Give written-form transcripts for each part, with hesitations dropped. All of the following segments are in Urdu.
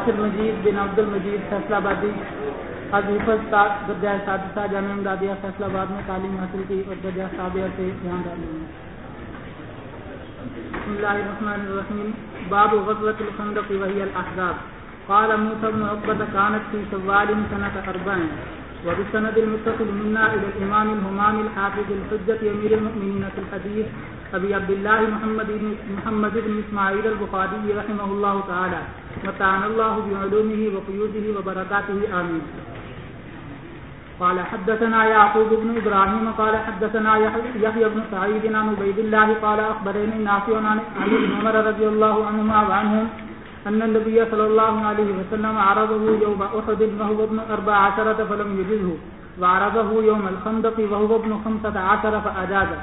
ناصر مجید بن عبد المجید فیصلہ آبادی از حفظ درجہ سادسہ جامعہ امدادیہ فیصلہ آباد میں تعلیم حاصل کی اور درجہ سابعہ سے دھیان ڈالیں. بسم اللہ الرحمن الرحیم. باب غزوۃ الخندق وهي الاحزاب. قال موسى بن عقبة كانت في شوال سنة 4 وبالسند المتصل منا إلى الإمام الهمام الحافظ الحجة أمير المؤمنين في الحديث أبي عبد الله محمد بن إسماعيل البخاري رحمه الله تعالى وتعالى الله بعلومه وفيوزه وبركاته آمين. قال حدثنا يعقوب بن إبراهيم قال حدثنا يحيى بن سعيد عن عبيد الله قال أخبرني نافع عن ابن عمر رضي الله عنهما وعنهم أن النبي صلى الله عليه وسلم عرضه يوم أحد وهو ابن 14 فلم يجزه وعرضه يوم الخندق وهو ابن 15 فأجازه.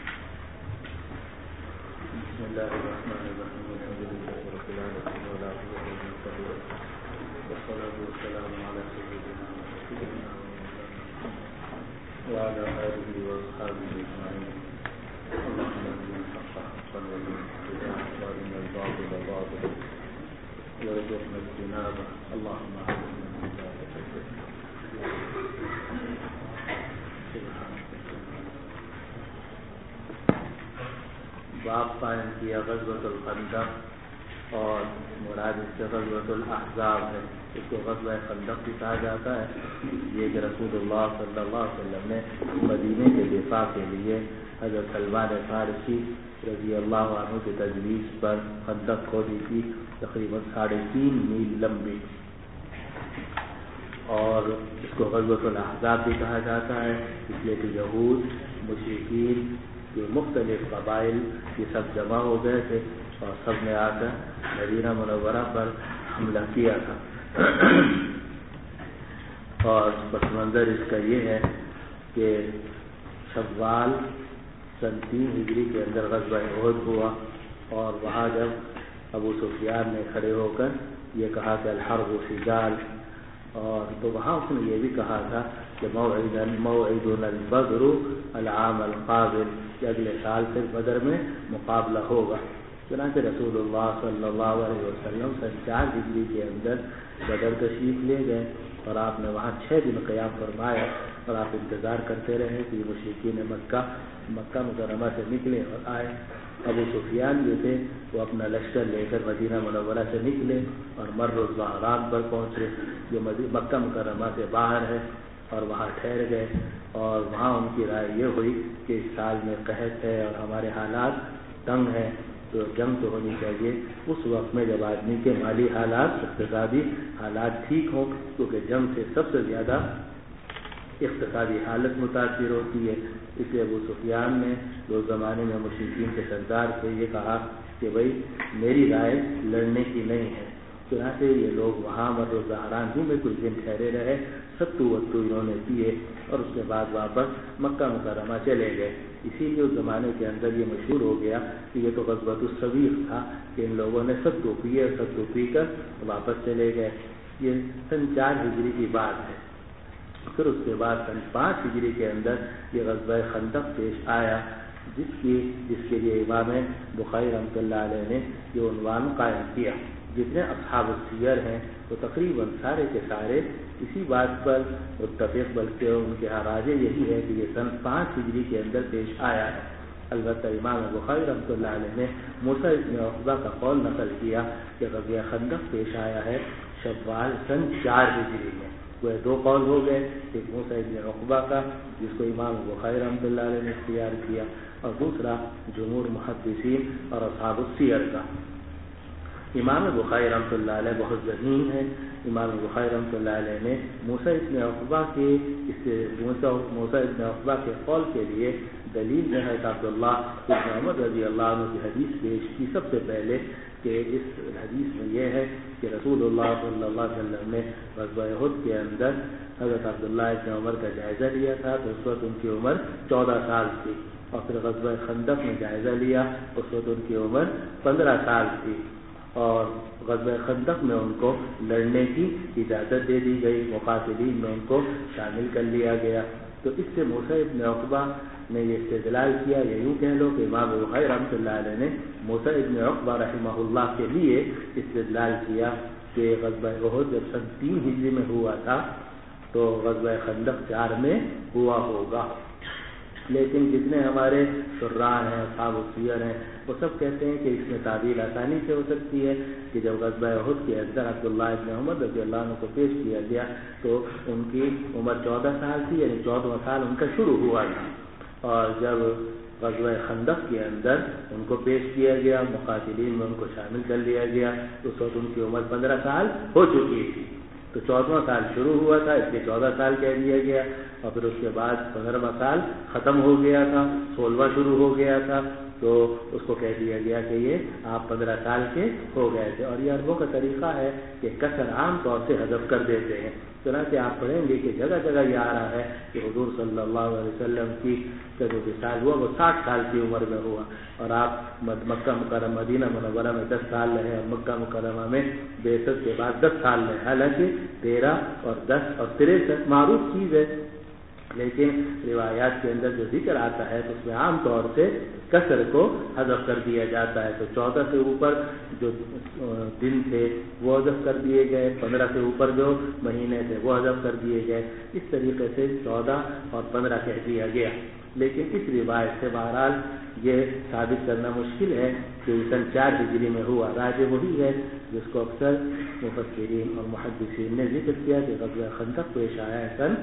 بسم الله الرحمن الرحيم. الحمد لله رب العالمين والعاقبة للمتقين والصلاة والسلام على سيدنا ونبينا وعلى آله وأصحابه أجمعين. اللهم أرنا الحق حقا وارنا الباطل باطلا وارزقنا اجتنابه. اللهم علمنا ما باب قائم کیا غزوۃ الخندق اور مراد اس سے غزوۃ الاحزاب ہے. اس کو غزوہ خندق بھی کہا جاتا ہے یہ کہ رسول اللہ صلی اللہ علیہ وسلم نے مدینے کے دفاع کے لیے حضرت سلمان فارسی رضی اللہ عنہ کی تجویز پر خندق کھودی تھی، تقریباً 3.5 میل لمبی، اور اس کو غزوۃ الاحزاب بھی کہا جاتا ہے اس لیے کہ یہود مشرکین کے مختلف قبائل یہ سب جمع ہو گئے تھے اور سب نے آ کر مدینہ منورہ پر حملہ کیا تھا. اور پس منظر اس کا یہ ہے کہ شوال سن 3 ہجری کے اندر غزوہ احد ہوا، اور وہاں جب ابو سفیان نے کھڑے ہو کر یہ کہا کہ الحرب سجال، اور تو وہاں اس نے یہ بھی کہا تھا کہ موعدنا البدر العام القابل، کہ اگلے سال پھر بدر میں مقابلہ ہوگا. چنانچہ رسول اللہ صلی اللہ علیہ وسلم سن 4 ہجری کے اندر بدر تشریف لے گئے، اور آپ نے وہاں 6 دن قیام فرمایا، اور آپ انتظار کرتے رہے کہ مشرکین مکہ مکرمہ سے نکلے اور آئے. ابو سفیان جو تھے وہ اپنا لشکر لے کر مدینہ منورہ سے نکلے اور مر الزہران پر پہنچے جو مکہ مکرمہ سے باہر ہے، اور وہاں ٹھہر گئے. اور وہاں ان کی رائے یہ ہوئی کہ اس سال میں قحط ہے اور ہمارے حالات تنگ ہیں، تو جنگ تو ہونی چاہیے اس وقت میں جب آدمی کے مالی حالات اقتصادی حالات ٹھیک ہوں، کیونکہ جنگ سے سب سے زیادہ اقتصادی حالت متاثر ہوتی ہے. اس لیے ابو سفیان نے جو زمانے میں مشرکین کے سردار تھے یہ کہا کہ بھائی میری رائے لڑنے کی نہیں ہے. چنانچہ یہ لوگ وہاں مر الزہران ہی میں کچھ دن ٹھہرے رہے، ستو وتو انہوں نے پیے، اور اس کے بعد واپس مکہ مکرمہ چلے گئے. اسی لیے اس زمانے کے اندر یہ مشہور ہو گیا کہ یہ تو غزوۃ الصویق تھا کہ ان لوگوں نے ستو پیے اور ستو پی کر واپس چلے گئے. یہ سن 4 ہجری کی بات ہے. پھر اس کے بعد سن 5 ہجری کے اندر یہ غزوہ خندق پیش آیا، جس کے لیے امام بخاری رحمۃ اللہ علیہ نے یہ عنوان قائم کیا. جتنے اصحاب السیر ہیں وہ تقریباً سارے کے سارے اسی بات پر متفق، بلکہ ان کے راجح یہی ہے کہ یہ سن 5 ہجری کے اندر پیش آیا ہے. البتہ امام بخاری رحمۃ اللہ علیہ نے موسیٰ ابن عقبہ کا قول نقل کیا کہ غزوہ خندق پیش آیا ہے شوال سن 4 ہجری میں. وہ 2 قول ہو گئے، ایک موسیٰ ابن عقبہ کا جس کو امام بخاری رحمۃ اللہ علیہ نے اختیار کیا، اور دوسرا جمہور محدثین اور اصحاب السیر کا. امام بخاری رحمۃ اللہ علیہ بہت ذہین ہے. امام بخاری رحمۃ اللہ علیہ نے موسیٰ ابن عقبہ کے قول کے لیے دلیل جو ہے عبداللہ ابن عمر رضی اللہ عنہ کی حدیث پیش کی سب سے پہلے، کہ اس حدیث میں یہ ہے کہ رسول اللہ صلی اللہ علیہ وسلم نے غزوہ احد کے اندر حضرت عبداللہ ابن عمر کا جائزہ لیا تھا، تو اس وقت ان کی عمر 14 سال تھی، اور پھر غزوہ خندق میں جائزہ لیا، اس وقت ان کی عمر 15 سال تھی، اور غزوہ خندق میں ان کو لڑنے کی اجازت دے دی گئی، مقاتلین میں ان کو شامل کر لیا گیا. تو اس سے موسیٰ ابن عقبہ نے یہ استدلال کیا، یا یوں کہہ لو کہ امام بخاری رحمۃ اللہ علیہ نے موسیٰ ابن عقبہ رحمہ اللہ کے لیے استدلال کیا کہ غزوہ احد جب سن 3 ہجری میں ہوا تھا تو غزوہ خندق 4 میں ہوا ہوگا، لیکن جتنے ہمارے شراح ہیں، اصحاب السیر ہیں، وہ سب کہتے ہیں کہ اس میں تعبیر آسانی سے ہو سکتی ہے کہ جب غزوہ احد کے اندر عبداللہ ابن عمر رضی اللہ عنہ کو پیش کیا گیا تو ان کی عمر 14 سال تھی، یعنی 14واں سال ان کا شروع ہوا تھا، اور جب غزوہ خندق کے اندر ان کو پیش کیا گیا، مقاتلین میں ان کو شامل کر لیا گیا، اس وقت ان کی عمر 15 سال ہو چکی تھی، تو 14واں سال شروع ہوا تھا، اس لیے 14 سال کہہ دیا گیا، اور پھر اس کے بعد 15واں سال ختم ہو گیا تھا، 16واں شروع ہو گیا تھا، تو اس کو کہہ دیا گیا کہ یہ آپ 15 سال کے ہو گئے تھے۔ اور یہ عربوں کا طریقہ ہے کہ کثر عام طور سے حذف کر دیتے ہیں، چنانچہ آپ پڑھیں گے کہ جگہ جگہ یہ آ رہا ہے کہ حضور صلی اللہ علیہ وسلم کی جو وصال ہوا وہ 60 سال کی عمر میں ہوا، اور آپ مکہ مکرمہ مدینہ منورہ میں 10 سال رہے، اور مکہ مکرمہ میں بعثت کے بعد 10 سال رہے، حالانکہ 13 اور 10 اور 63 معروف چیز ہے، لیکن روایات کے اندر جو ذکر آتا ہے تو اس میں عام طور سے کثر کو حذف کر دیا جاتا ہے، تو 14 سے اوپر جو دن تھے وہ حذف کر دیے گئے، 15 سے اوپر جو مہینے تھے وہ حذف کر دیے گئے، اس طریقے سے 14 اور 15 کہہ دیا گیا، لیکن اس روایت سے بہرحال یہ ثابت کرنا مشکل ہے کہ سن 4 ہجری میں ہوا۔ راجح وہی ہے جس کو اکثر مفسرین اور محدثین نے ذکر کیا کہ غزوہ خندق پیش آیا ہے سن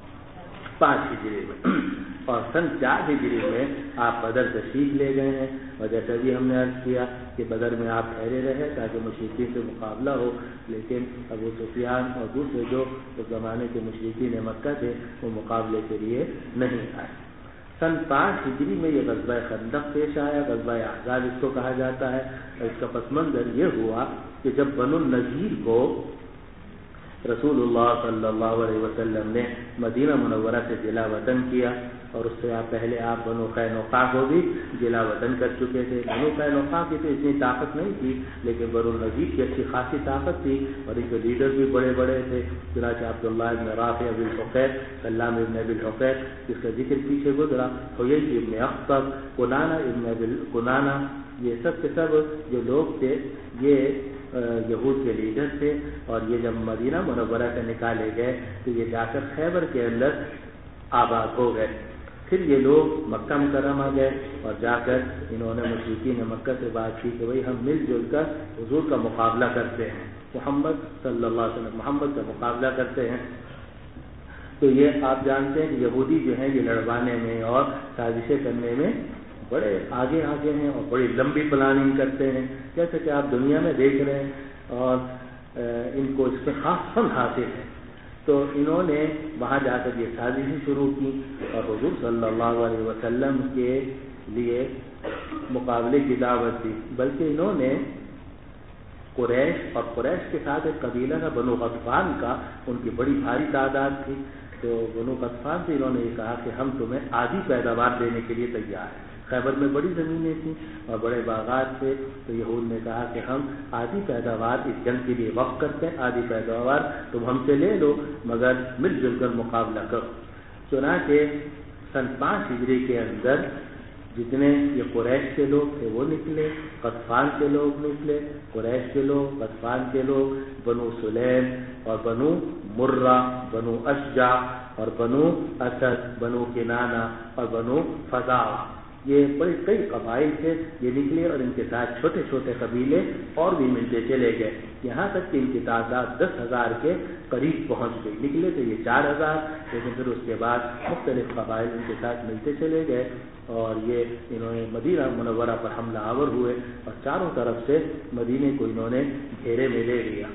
5 ہجری میں، اور سن 4 ہجری میں آپ بدر تشریف لے گئے ہیں، اور جیسا بھی ہم نے عرض کیا کہ بدر میں آپ ٹھہرے رہے تاکہ مشرکین سے مقابلہ ہو، لیکن ابو سفیان اور دوسرے جو اس زمانے کے مشرکین مکہ تھے وہ مقابلے کے لیے نہیں آئے۔ سن 5 ہجری میں یہ غزوہ خندق پیش آیا، غزوہ احزاب اس کو کہا جاتا ہے، اور اس کا پس منظر یہ ہوا کہ جب بنو النضیر کو رسول اللہ صلی اللہ علیہ وسلم نے مدینہ منورہ سے جلا وطن کیا، اور اس سے پہلے آپ بنو قینقاع کو بھی جلا وطن کر چکے تھے۔ بنو قینقاع کی تو اتنی طاقت نہیں تھی، لیکن بنو النضیر کی اچھی خاصی طاقت تھی، اور ان کے لیڈر بھی بڑے بڑے تھے، چنانچہ عبداللہ ابن رافع ابن الحقیق، سلام ابن ابی الحقیق جس کا ذکر پیچھے گزرا، حیی ابن اخطب، کنانہ ابن ابی کنانہ، یہ سب کے سب جو لوگ تھے یہ یہود کے لیڈر تھے، اور یہ جب مدینہ منورہ سے نکالے گئے تو یہ جا کر خیبر کے اندر آباد ہو گئے۔ پھر یہ لوگ مکہ مکرمہ گئے، اور جا کر انہوں نے مشرکین مکہ سے بات کی کہ بھئی ہم مل جل کر حضور کا مقابلہ کرتے ہیں، محمد صلی اللہ علیہ وسلم محمد کا مقابلہ کرتے ہیں۔ تو یہ آپ جانتے ہیں کہ یہودی جو ہیں یہ لڑوانے میں اور سازشیں کرنے میں بڑے آگے ہیں، اور بڑی لمبی پلاننگ کرتے ہیں، جیسے کہ آپ دنیا میں دیکھ رہے ہیں، اور ان کو اس میں خاص فن حاصل ہے۔ تو انہوں نے وہاں جا کر یہ سازشیں شروع کی، اور حضور صلی اللہ علیہ وسلم کے لیے مقابلے کی دعوت دی، بلکہ انہوں نے قریش، اور قریش کے ساتھ ایک قبیلہ تھا بنو غطفان کا، ان کی بڑی بھاری تعداد تھی، تو بنو غطفان سے انہوں نے یہ کہا کہ ہم تمہیں آدھی پیداوار دینے کے لیے تیار ہیں۔ خیبر میں بڑی زمینیں تھیں اور بڑے باغات تھے، تو یہود نے کہا کہ ہم آدھی پیداوار اس جنگ کے لیے وقف کرتے ہیں، آدھی پیداوار تم ہم سے لے لو، مگر مل جل کر مقابلہ کرو۔ چنانچہ سن 5 ہجری کے اندر جتنے یہ قریش کے لوگ تھے وہ نکلے، غطفان کے لوگ نکلے، قریش کے لوگ، غطفان کے لوگ، بنو سلیم اور بنو مرہ، بنو اشجع اور بنو اسد، بنو کنانہ اور بنو فزارہ، یہ بڑے کئی قبائل تھے یہ نکلے، اور ان کے ساتھ چھوٹے چھوٹے قبیلے اور بھی ملتے چلے گئے، یہاں تک کہ ان کی تعداد 10,000 کے قریب پہنچ گئی۔ نکلے تو یہ 4,000، لیکن پھر اس کے بعد مختلف قبائل ان کے ساتھ ملتے چلے گئے، اور یہ انہوں نے مدینہ منورہ پر حملہ آور ہوئے، اور چاروں طرف سے مدینے کو انہوں نے گھیرے میں لے لیا۔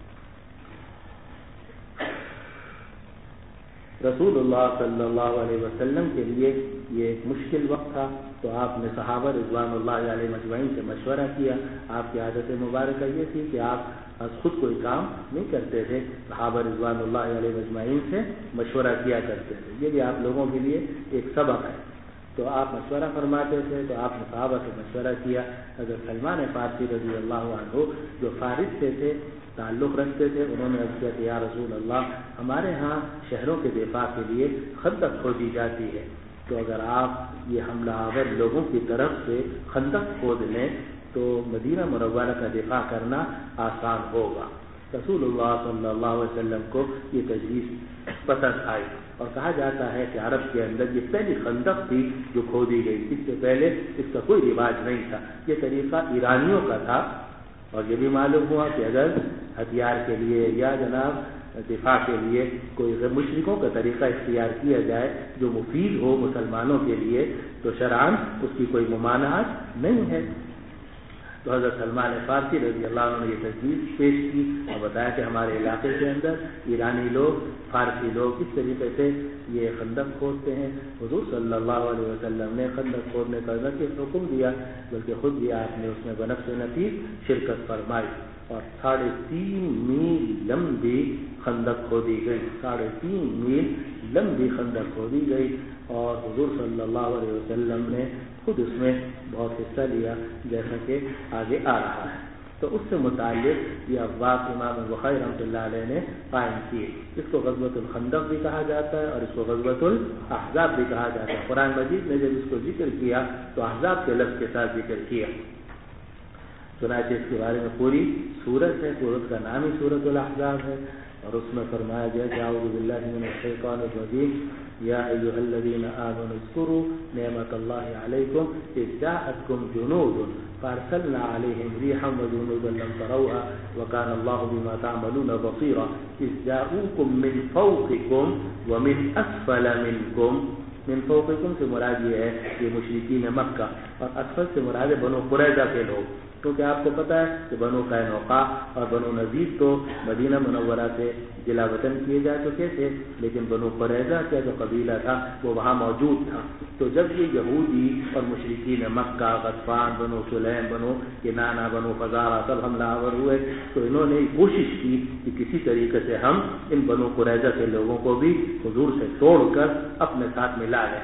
رسول اللہ صلی اللہ علیہ وسلم کے لیے یہ ایک مشکل وقت تھا، تو آپ نے صحابہ رضوان اللہ علیہ مجمعین سے مشورہ کیا۔ آپ کی عادت مبارکہ یہ تھی کہ آپ خود کوئی کام نہیں کرتے تھے، صحابہ رضوان اللہ علیہ مجمعین سے مشورہ کیا کرتے تھے، یہ بھی آپ لوگوں کے لیے ایک سبق ہے۔ تو آپ مشورہ فرماتے تھے، تو آپ نے صحابہ سے مشورہ کیا۔ حضرت سلمان فارسی رضی اللہ عنہ جو فارس سے تھے، تعلق رکھتے تھے، انہوں نے عرض کیا کہ یا رسول اللہ، ہمارے ہاں شہروں کے دفاع کے لیے خندق کھودی جاتی ہے، تو اگر آپ یہ حملہ آور لوگوں کی طرف سے خندق کھود لیں تو مدینہ منورہ کا دفاع کرنا آسان ہوگا۔ رسول اللہ صلی اللہ علیہ وسلم کو یہ تجویز پسند آئی، اور کہا جاتا ہے کہ عرب کے اندر یہ پہلی خندق تھی جو کھودی گئی، اس سے پہلے اس کا کوئی رواج نہیں تھا، یہ طریقہ ایرانیوں کا تھا۔ اور یہ بھی معلوم ہوا کہ اگر ہتھیار کے لیے یا جناب دفاع کے لیے کوئی غیر مشرکوں کا طریقہ اختیار کیا جائے جو مفید ہو مسلمانوں کے لیے تو شرعاً اس کی کوئی ممانعت نہیں ہے۔ تو حضرت سلمان فارسی رضی اللہ عنہ نے یہ تجویز پیش کی اور بتایا کہ ہمارے علاقے کے اندر ایرانی لوگ، فارسی لوگ اس طریقے سے یہ خندق کھودتے ہیں۔ حضور صلی اللہ علیہ وسلم نے خندق کھودنے کا نہ صرف حکم دیا بلکہ خود بھی آپ نے اس میں بنفس نفیس شرکت فرمائی، اور 3.5 میل لمبی خندق کھودی گئی، 3.5 میل لمبی خندق کھودی گئی، اور حضور صلی اللہ علیہ وسلم نے خود اس میں بہت حصہ لیا جیسا کہ آگے آ رہا ہے۔ تو اس سے متعلق یہ ابواب امام بخاری رحمۃ اللہ علیہ نے قائم کیے۔ اس کو غزوۃ الخندق بھی کہا جاتا ہے اور اس کو غزوۃ الاحزاب بھی کہا جاتا ہے۔ قرآن مجید نے جب اس کو ذکر کیا تو احزاب کے لفظ کے ساتھ ذکر کیا، چنانچہ اس کے بارے میں پوری سورت ہے، سورت کا نام ہی سورت الاحزاب ہے، اور اس میں فرمایا گیا کہ اعوذ باللہ من الشیطان الرجیم یا ایھا الذین آمنوا اذکروا نعمت اللہ علیکم اذ جاءتکم جنود فارسلنا علیہم ریحا وجنودا لم تروها وکان اللہ بما تعملون بصیرا اذ جاءوکم من فوقکم ومن اسفل منکم۔ من فوقکم سے مراد یہ ہے کہ مشرکین مکہ، اور اسفل سے مراد ہے بنو قریظہ کے لوگ، کیونکہ آپ کو پتہ ہے کہ بنو قینقاع اور بنو نذیر تو مدینہ منورہ سے جلا وطن کیے جا چکے تھے، لیکن بنو قریظہ کا جو قبیلہ تھا وہ وہاں موجود تھا۔ تو جب یہ یہودی اور مشرکین مکہ، غطفان، بنو سلیم، بنو کنانہ، بنو فزارہ سب حملہ آور ہوئے تو انہوں نے کوشش کی کہ کسی طریقے سے ہم ان بنو قریظہ کے لوگوں کو بھی حضور سے توڑ کر اپنے ساتھ ملا لیں۔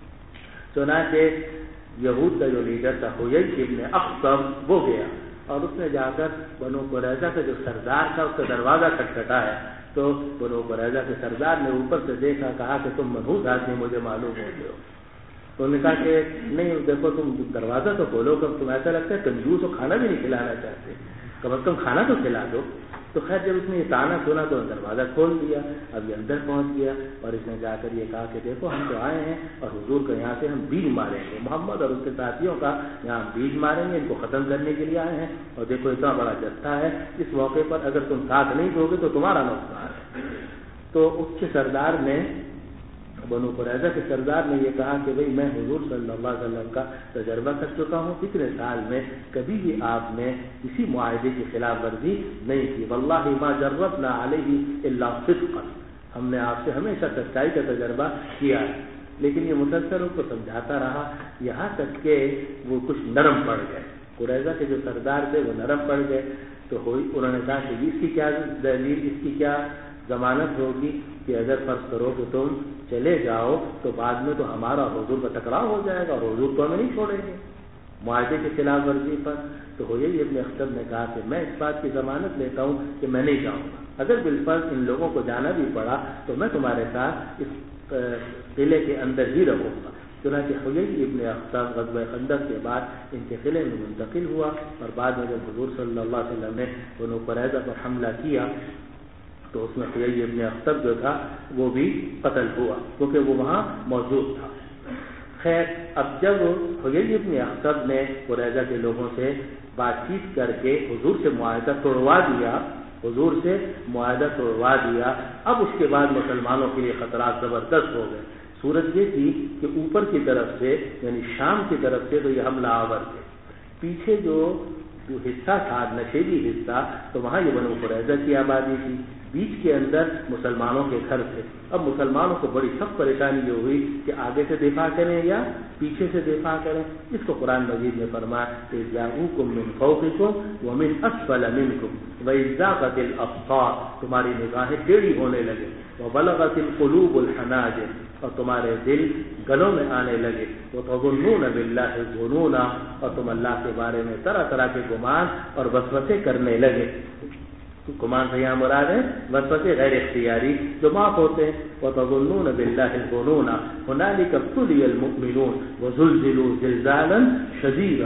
چنانچہ یہود کا جو لیڈر تھا حیی ابن اخطب وہ گیا اور اس نے جا کر بنو قریظہ کا جو سردار تھا اس کا دروازہ کھٹکھٹایا، تو بنو قریظہ کے سردار نے اوپر سے دیکھا، کہا کہ تم منحوس آدمی مجھے معلوم ہوتے ہو۔ تو انہوں نے کہا کہ نہیں دیکھو تم دروازہ تو کھولو، کب تم ایسا لگتا ہے کنجوس ہو، کھانا بھی نہیں کھلانا چاہتے، کم از کم کھانا تو کھلا دو۔ تو خیر جب اس نے یہ تانا سنا تو دروازہ کھول دیا، اب یہ اندر پہنچ گیا اور اس نے جا کر یہ کہا کہ دیکھو ہم تو آئے ہیں اور حضور کو یہاں سے ہم بیج ماریں گے، محمد اور اس کے ساتھیوں کا یہاں ہم بیج ماریں گے، ان کو ختم کرنے کے لیے آئے ہیں، اور دیکھو اتنا بڑا جتھا ہے، اس موقع پر اگر تم ساتھ نہیں دو گے تو تمہارا نقصان ہے۔ تو اس کے سردار نے، بنو قریظہ کے سردار نے یہ کہا کہ بھئی میں حضور صلی اللہ علیہ وسلم کا تجربہ کر چکا ہوں، اتنے سال میں کبھی بھی آپ نے کسی معاہدے کی خلاف ورزی نہیں کی، واللہ ما جربنا علیہ الا صدقا، ہم نے آپ سے ہمیشہ سچائی کا تجربہ کیا ہے۔ لیکن یہ مسلسل ان کو سمجھاتا رہا یہاں تک کہ وہ کچھ نرم پڑ گئے، قریظہ کے جو سردار تھے وہ نرم پڑ گئے۔ تو انہوں نے کہا کہ اس کی کیا دلیل، اس کی کیا ضمانت ہوگی کہ اگر فرض کرو کہ تم چلے جاؤ تو بعد میں تو ہمارا حضور کا ٹکراؤ ہو جائے گا اور حضور تو ہمیں نہیں چھوڑیں گے معاہدے کے خلاف ورزی پر۔ تو حیی ابن اخطب نے کہا کہ میں اس بات کی ضمانت لیتا ہوں کہ میں نہیں جاؤں گا، اگر بالفرض ان لوگوں کو جانا بھی پڑا تو میں تمہارے ساتھ اس قلعے کے اندر ہی رہوں گا۔ چنانچہ حیی ابن اخطب غزوہ خندق کے بعد ان کے قلعے میں منتقل ہوا، اور بعد میں جب حضور صلی اللہ علیہ وسلم نے بنو قریظہ پر حملہ کیا تو اس میں حیی ابن اخطب جو تھا وہ بھی قتل ہوا کیونکہ وہ وہاں موجود تھا۔ خیر اب جب حیی ابن اخطب نے قریظہ کے لوگوں سے بات چیت کر کے حضور سے معاہدہ توڑوا دیا، اب اس کے بعد مسلمانوں کے لیے خطرات زبردست ہو گئے۔ صورت یہ تھی کہ اوپر کی طرف سے یعنی شام کی طرف سے تو یہ حملہ آور تھے، پیچھے جو حصہ تھا نشیبی حصہ تو وہاں یہ بنو قریظہ کی آبادی تھی، بیچ کے اندر مسلمانوں کے گھر تھے۔ اب مسلمانوں کو بڑی سخت پریشانی یہ ہوئی کہ آگے سے دفاع کریں یا پیچھے سے دفاع کریں۔ اس کو قرآن مجید نے فرمایا کہ جاءوکم من فوقکم ومن اسفل منکم وإذ زاغت الابصار، تمہاری نگاہیں ٹیڑھی ہونے لگے، وبلغت القلوب الحناجر، اور تمہارے دل گلوں میں آنے لگے، وتظنون باللہ الظنونا، اور تم اللہ کے بارے میں طرح طرح کے گمان اور وسوسے کرنے لگے۔ گمان سے یہاں مراد ہے وسوسے غیر اختیاری جو معاف ہوتے ہیں۔ وتظنون باللہ الظنون هنالک ابتلی المؤمنون وزلزلوا زلزالا شدیدا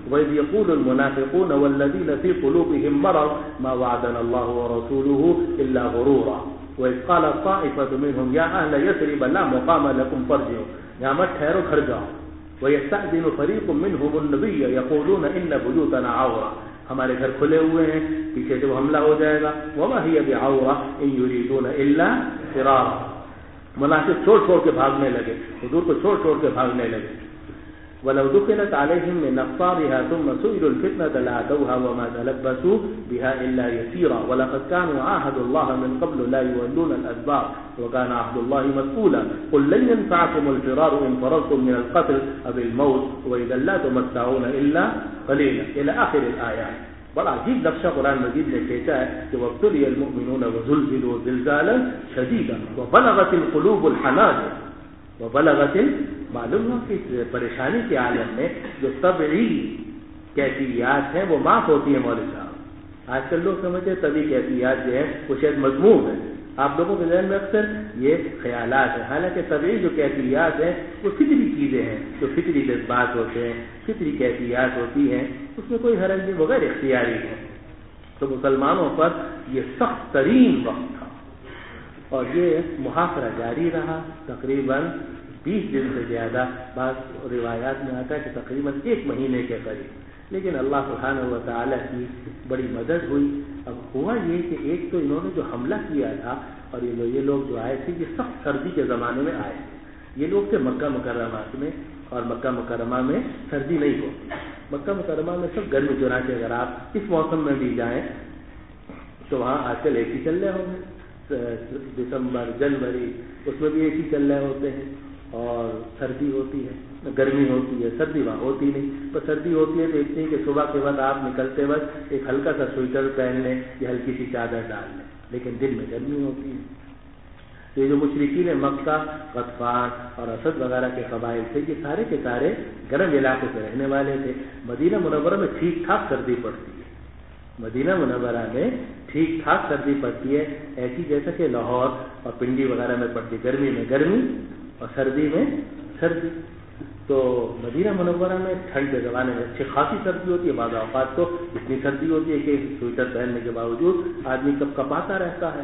وَإِذْ يَقُولُ الْمُنَافِقُونَ وَالَّذِينَ فِي قُلُوبِهِم مَّرَضٌ مَّا وَعَدَنَا اللَّهُ وَرَسُولُهُ إِلَّا غُرُورًا وَإِذْ قَالَت طَّائِفَةٌ مِّنْهُمْ يَا أَهْلَ يَثْرِبَ لَا مُقَامَ لَكُمْ فَارْجِعُوا یہاں مت ٹھہرو گھر جاؤ. وَيَسْتَأْذِنُ فَرِيقٌ مِّنْهُمُ النَّبِيَّ يَقُولُونَ إِنَّ بُيُوتَنَا عَوْرَةٌ ہمارے گھر کھلے ہوئے ہیں, پیچھے جب حملہ ہو جائے گا. وَمَا هِيَ بِعَوْرَةٍ إِن يُرِيدُونَ إِلَّا فِرَارًا منافق چھوڑ کے بھاگنے لگے, حضور کو چھوڑ کے بھاگنے لگے. وَلَوْ دُخِلَتْ عَلَيْهِمْ مِنْ أَقْطَارِهَا ثُمَّ سُئِلُوا الْفِتْنَةَ لَأَتَوْهَا وَمَا تَلَبَّثُوا بِهَا إِلَّا يَسِيرًا وَلَقَدْ كَانُوا عَاهَدُوا اللَّهَ مِنْ قَبْلُ لَا يُوَلُّونَ الْأَدْبَارَ وَكَانَ عَهْدُ اللَّهِ مَسْئُولًا قُل لَّن يَنفَعَكُمُ الْفِرَارُ إِنْ فَرَرْتُمْ مِنَ الْقَتْلِ أَوِ الْمَوْتِ وَإِذًا لَّا تُمَتَّعُونَ إِلَّا قَلِيلًا إلى آخر الآيات. بڑا عجیب نقشہ قرآن مجید نے کھینچا ہے کہ وَابْتُلِيَ الْمُؤْمِنُونَ وَزُلْزِلُوا زِلْزَالًا شَدِيدًا وَبَلَغَتِ الْقُلُوبُ الْحَنَاجِرَ وَبَلَغَتِ معلوم ہو کہ پریشانی کے عالم میں جو طبعی کیفیات ہیں وہ معاف ہوتی ہیں. مولوی صاحب آج کل لوگ سمجھتے ہیں طبعی کیفیات جو ہیں وہ شاید مذموم ہے. آپ لوگوں کے ذہن میں اکثر یہ خیالات ہیں, حالانکہ طبعی جو کیفیات ہیں وہ فطری چیزیں ہیں, جو فطری جذبات ہوتے ہیں, فطری کیفیات ہوتی ہیں, اس میں کوئی حرج نہیں, بغیر اختیاری ہے. تو مسلمانوں پر یہ سخت ترین وقت تھا اور یہ محاصرہ جاری رہا تقریباً 20 دن سے زیادہ. بعض روایات میں آتا ہے کہ تقریباً 1 مہینے کے قریب. لیکن اللہ سبحانہ و تعالیٰ کی بڑی مدد ہوئی. اب ہوا یہ کہ ایک تو انہوں نے جو حملہ کیا تھا اور یہ لوگ جو آئے تھے یہ سخت سردی کے زمانے میں آئے تھے. یہ لوگ تھے مکہ مکرمہ میں, اور مکہ مکرمہ میں سردی نہیں ہوتی. مکہ مکرمہ میں سب گرمی. چنانچہ اگر آپ اس موسم میں بھی جائیں تو وہاں آج کل اے سی چل رہے ہوں گے, دسمبر جنوری اس میں بھی اے سی چل رہے ہوتے ہیں, اور سردی ہوتی ہے, گرمی ہوتی ہے, سردی وہاں ہوتی نہیں. تو سردی ہوتی ہے تو اتنی کہ صبح کے وقت آپ نکلتے وقت ایک ہلکا سا سویٹر پہن لیں یا ہلکی سی چادر ڈال لیں, لیکن دن میں گرمی ہوتی ہے. تو یہ جو مشرکین مکہ, غطفان اور اسد وغیرہ کے قبائل تھے یہ سارے کے سارے گرم علاقوں سے رہنے والے تھے. مدینہ منورہ میں ٹھیک ٹھاک سردی پڑتی ہے, مدینہ منورہ میں ٹھیک ٹھاک سردی پڑتی ہے, ایسی جیسا کہ لاہور اور پنڈی وغیرہ میں پڑتی. گرمی میں گرمی اور سردی میں سردی. تو مدینہ منورہ میں ٹھنڈ کے زمانے میں اچھی خاصی سردی ہوتی ہے. بعض اوقات تو اتنی سردی ہوتی ہے کہ سویٹر پہننے کے باوجود آدمی کب کپاتا رہتا ہے,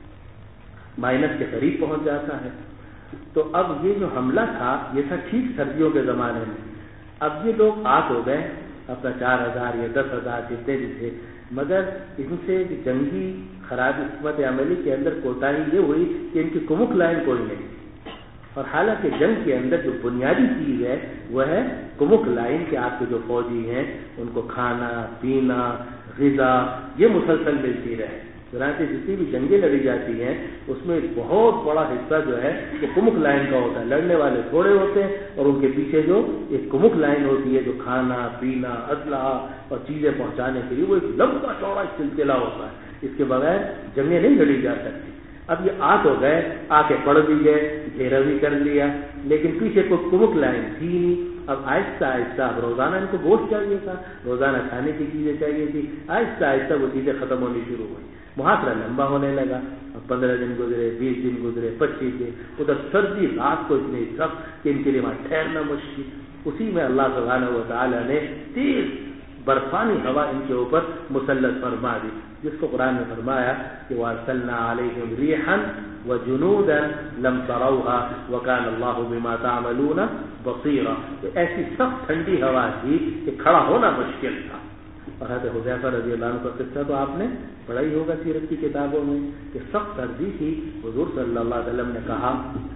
مائنس کے قریب پہنچ جاتا ہے. تو اب یہ جو حملہ تھا یہ تھا ٹھیک سردیوں کے زمانے میں. اب یہ لوگ آگ ہو گئے اپنا 4000 یا 10,000 جتنے بھی تھے, مگر ان سے جنگی خراب حکمت عملی کے اندر کوتاہی یہ ہوئی کہ ان کی کمک لائن کوئی نہیں. اور حالانکہ جنگ کے اندر جو بنیادی چیز ہے وہ ہے کمک لائن کہ آپ کے جو فوجی ہیں ان کو کھانا پینا غذا یہ مسلسل ملتی رہے. چنانچہ جتنی بھی جنگیں لڑی جاتی ہیں اس میں ایک بہت بڑا حصہ جو ہے وہ کمک لائن کا ہوتا ہے. لڑنے والے تھوڑے ہوتے ہیں اور ان کے پیچھے جو ایک کمک لائن ہوتی ہے جو کھانا پینا اسلحہ اور چیزیں پہنچانے کے لیے وہ ایک لمبا چوڑا سلسلہ ہوتا ہے. اس کے بغیر جنگیں نہیں لڑی جا سکتی. اب یہ آگ ہو گئے, آ کے پڑ بھی گئے, گھیرا بھی کر لیا, لیکن پیچھے کوئی کمک لائن تھی نہیں. اب آہستہ آہستہ اب روزانہ ان کو گوشت چاہیے تھا, روزانہ کھانے کی چیزیں چاہیے تھی. آہستہ آہستہ وہ چیزیں ختم ہونی شروع ہوئی. محاصرہ لمبا ہونے لگا. اب 15 دن گزرے, 20 دن گزرے, 25 دن. ادھر سردی رات کو اتنی سخت کہ ان کے لیے وہاں ٹھہرنا مشکل. اسی میں اللہ سبحانہ و تعالیٰ نے تیز برفانی ہوا ان کے اوپر مسلط فرما دی, جس کو قرآن نے فرمایا کہ وَأَرْسَلْنَا عَلَيْهِمْ رِيحًا وَجُنُودًا لَمْ تَرَوْهَا وَكَانَ اللَّهُ بِمَا تَعْمَلُونَ بَصِيرًا. تو ایسی سخت ٹھنڈی ہوا تھی کہ کھڑا ہونا مشکل تھا. اور حضرت حذیفہ رضی اللہ عنہ کا قصہ تو آپ نے پڑھا ہی ہوگا سیرت کی کتابوں میں کہ سخت سردی تھی. حضور صلی اللہ علیہ وسلم نے کہا,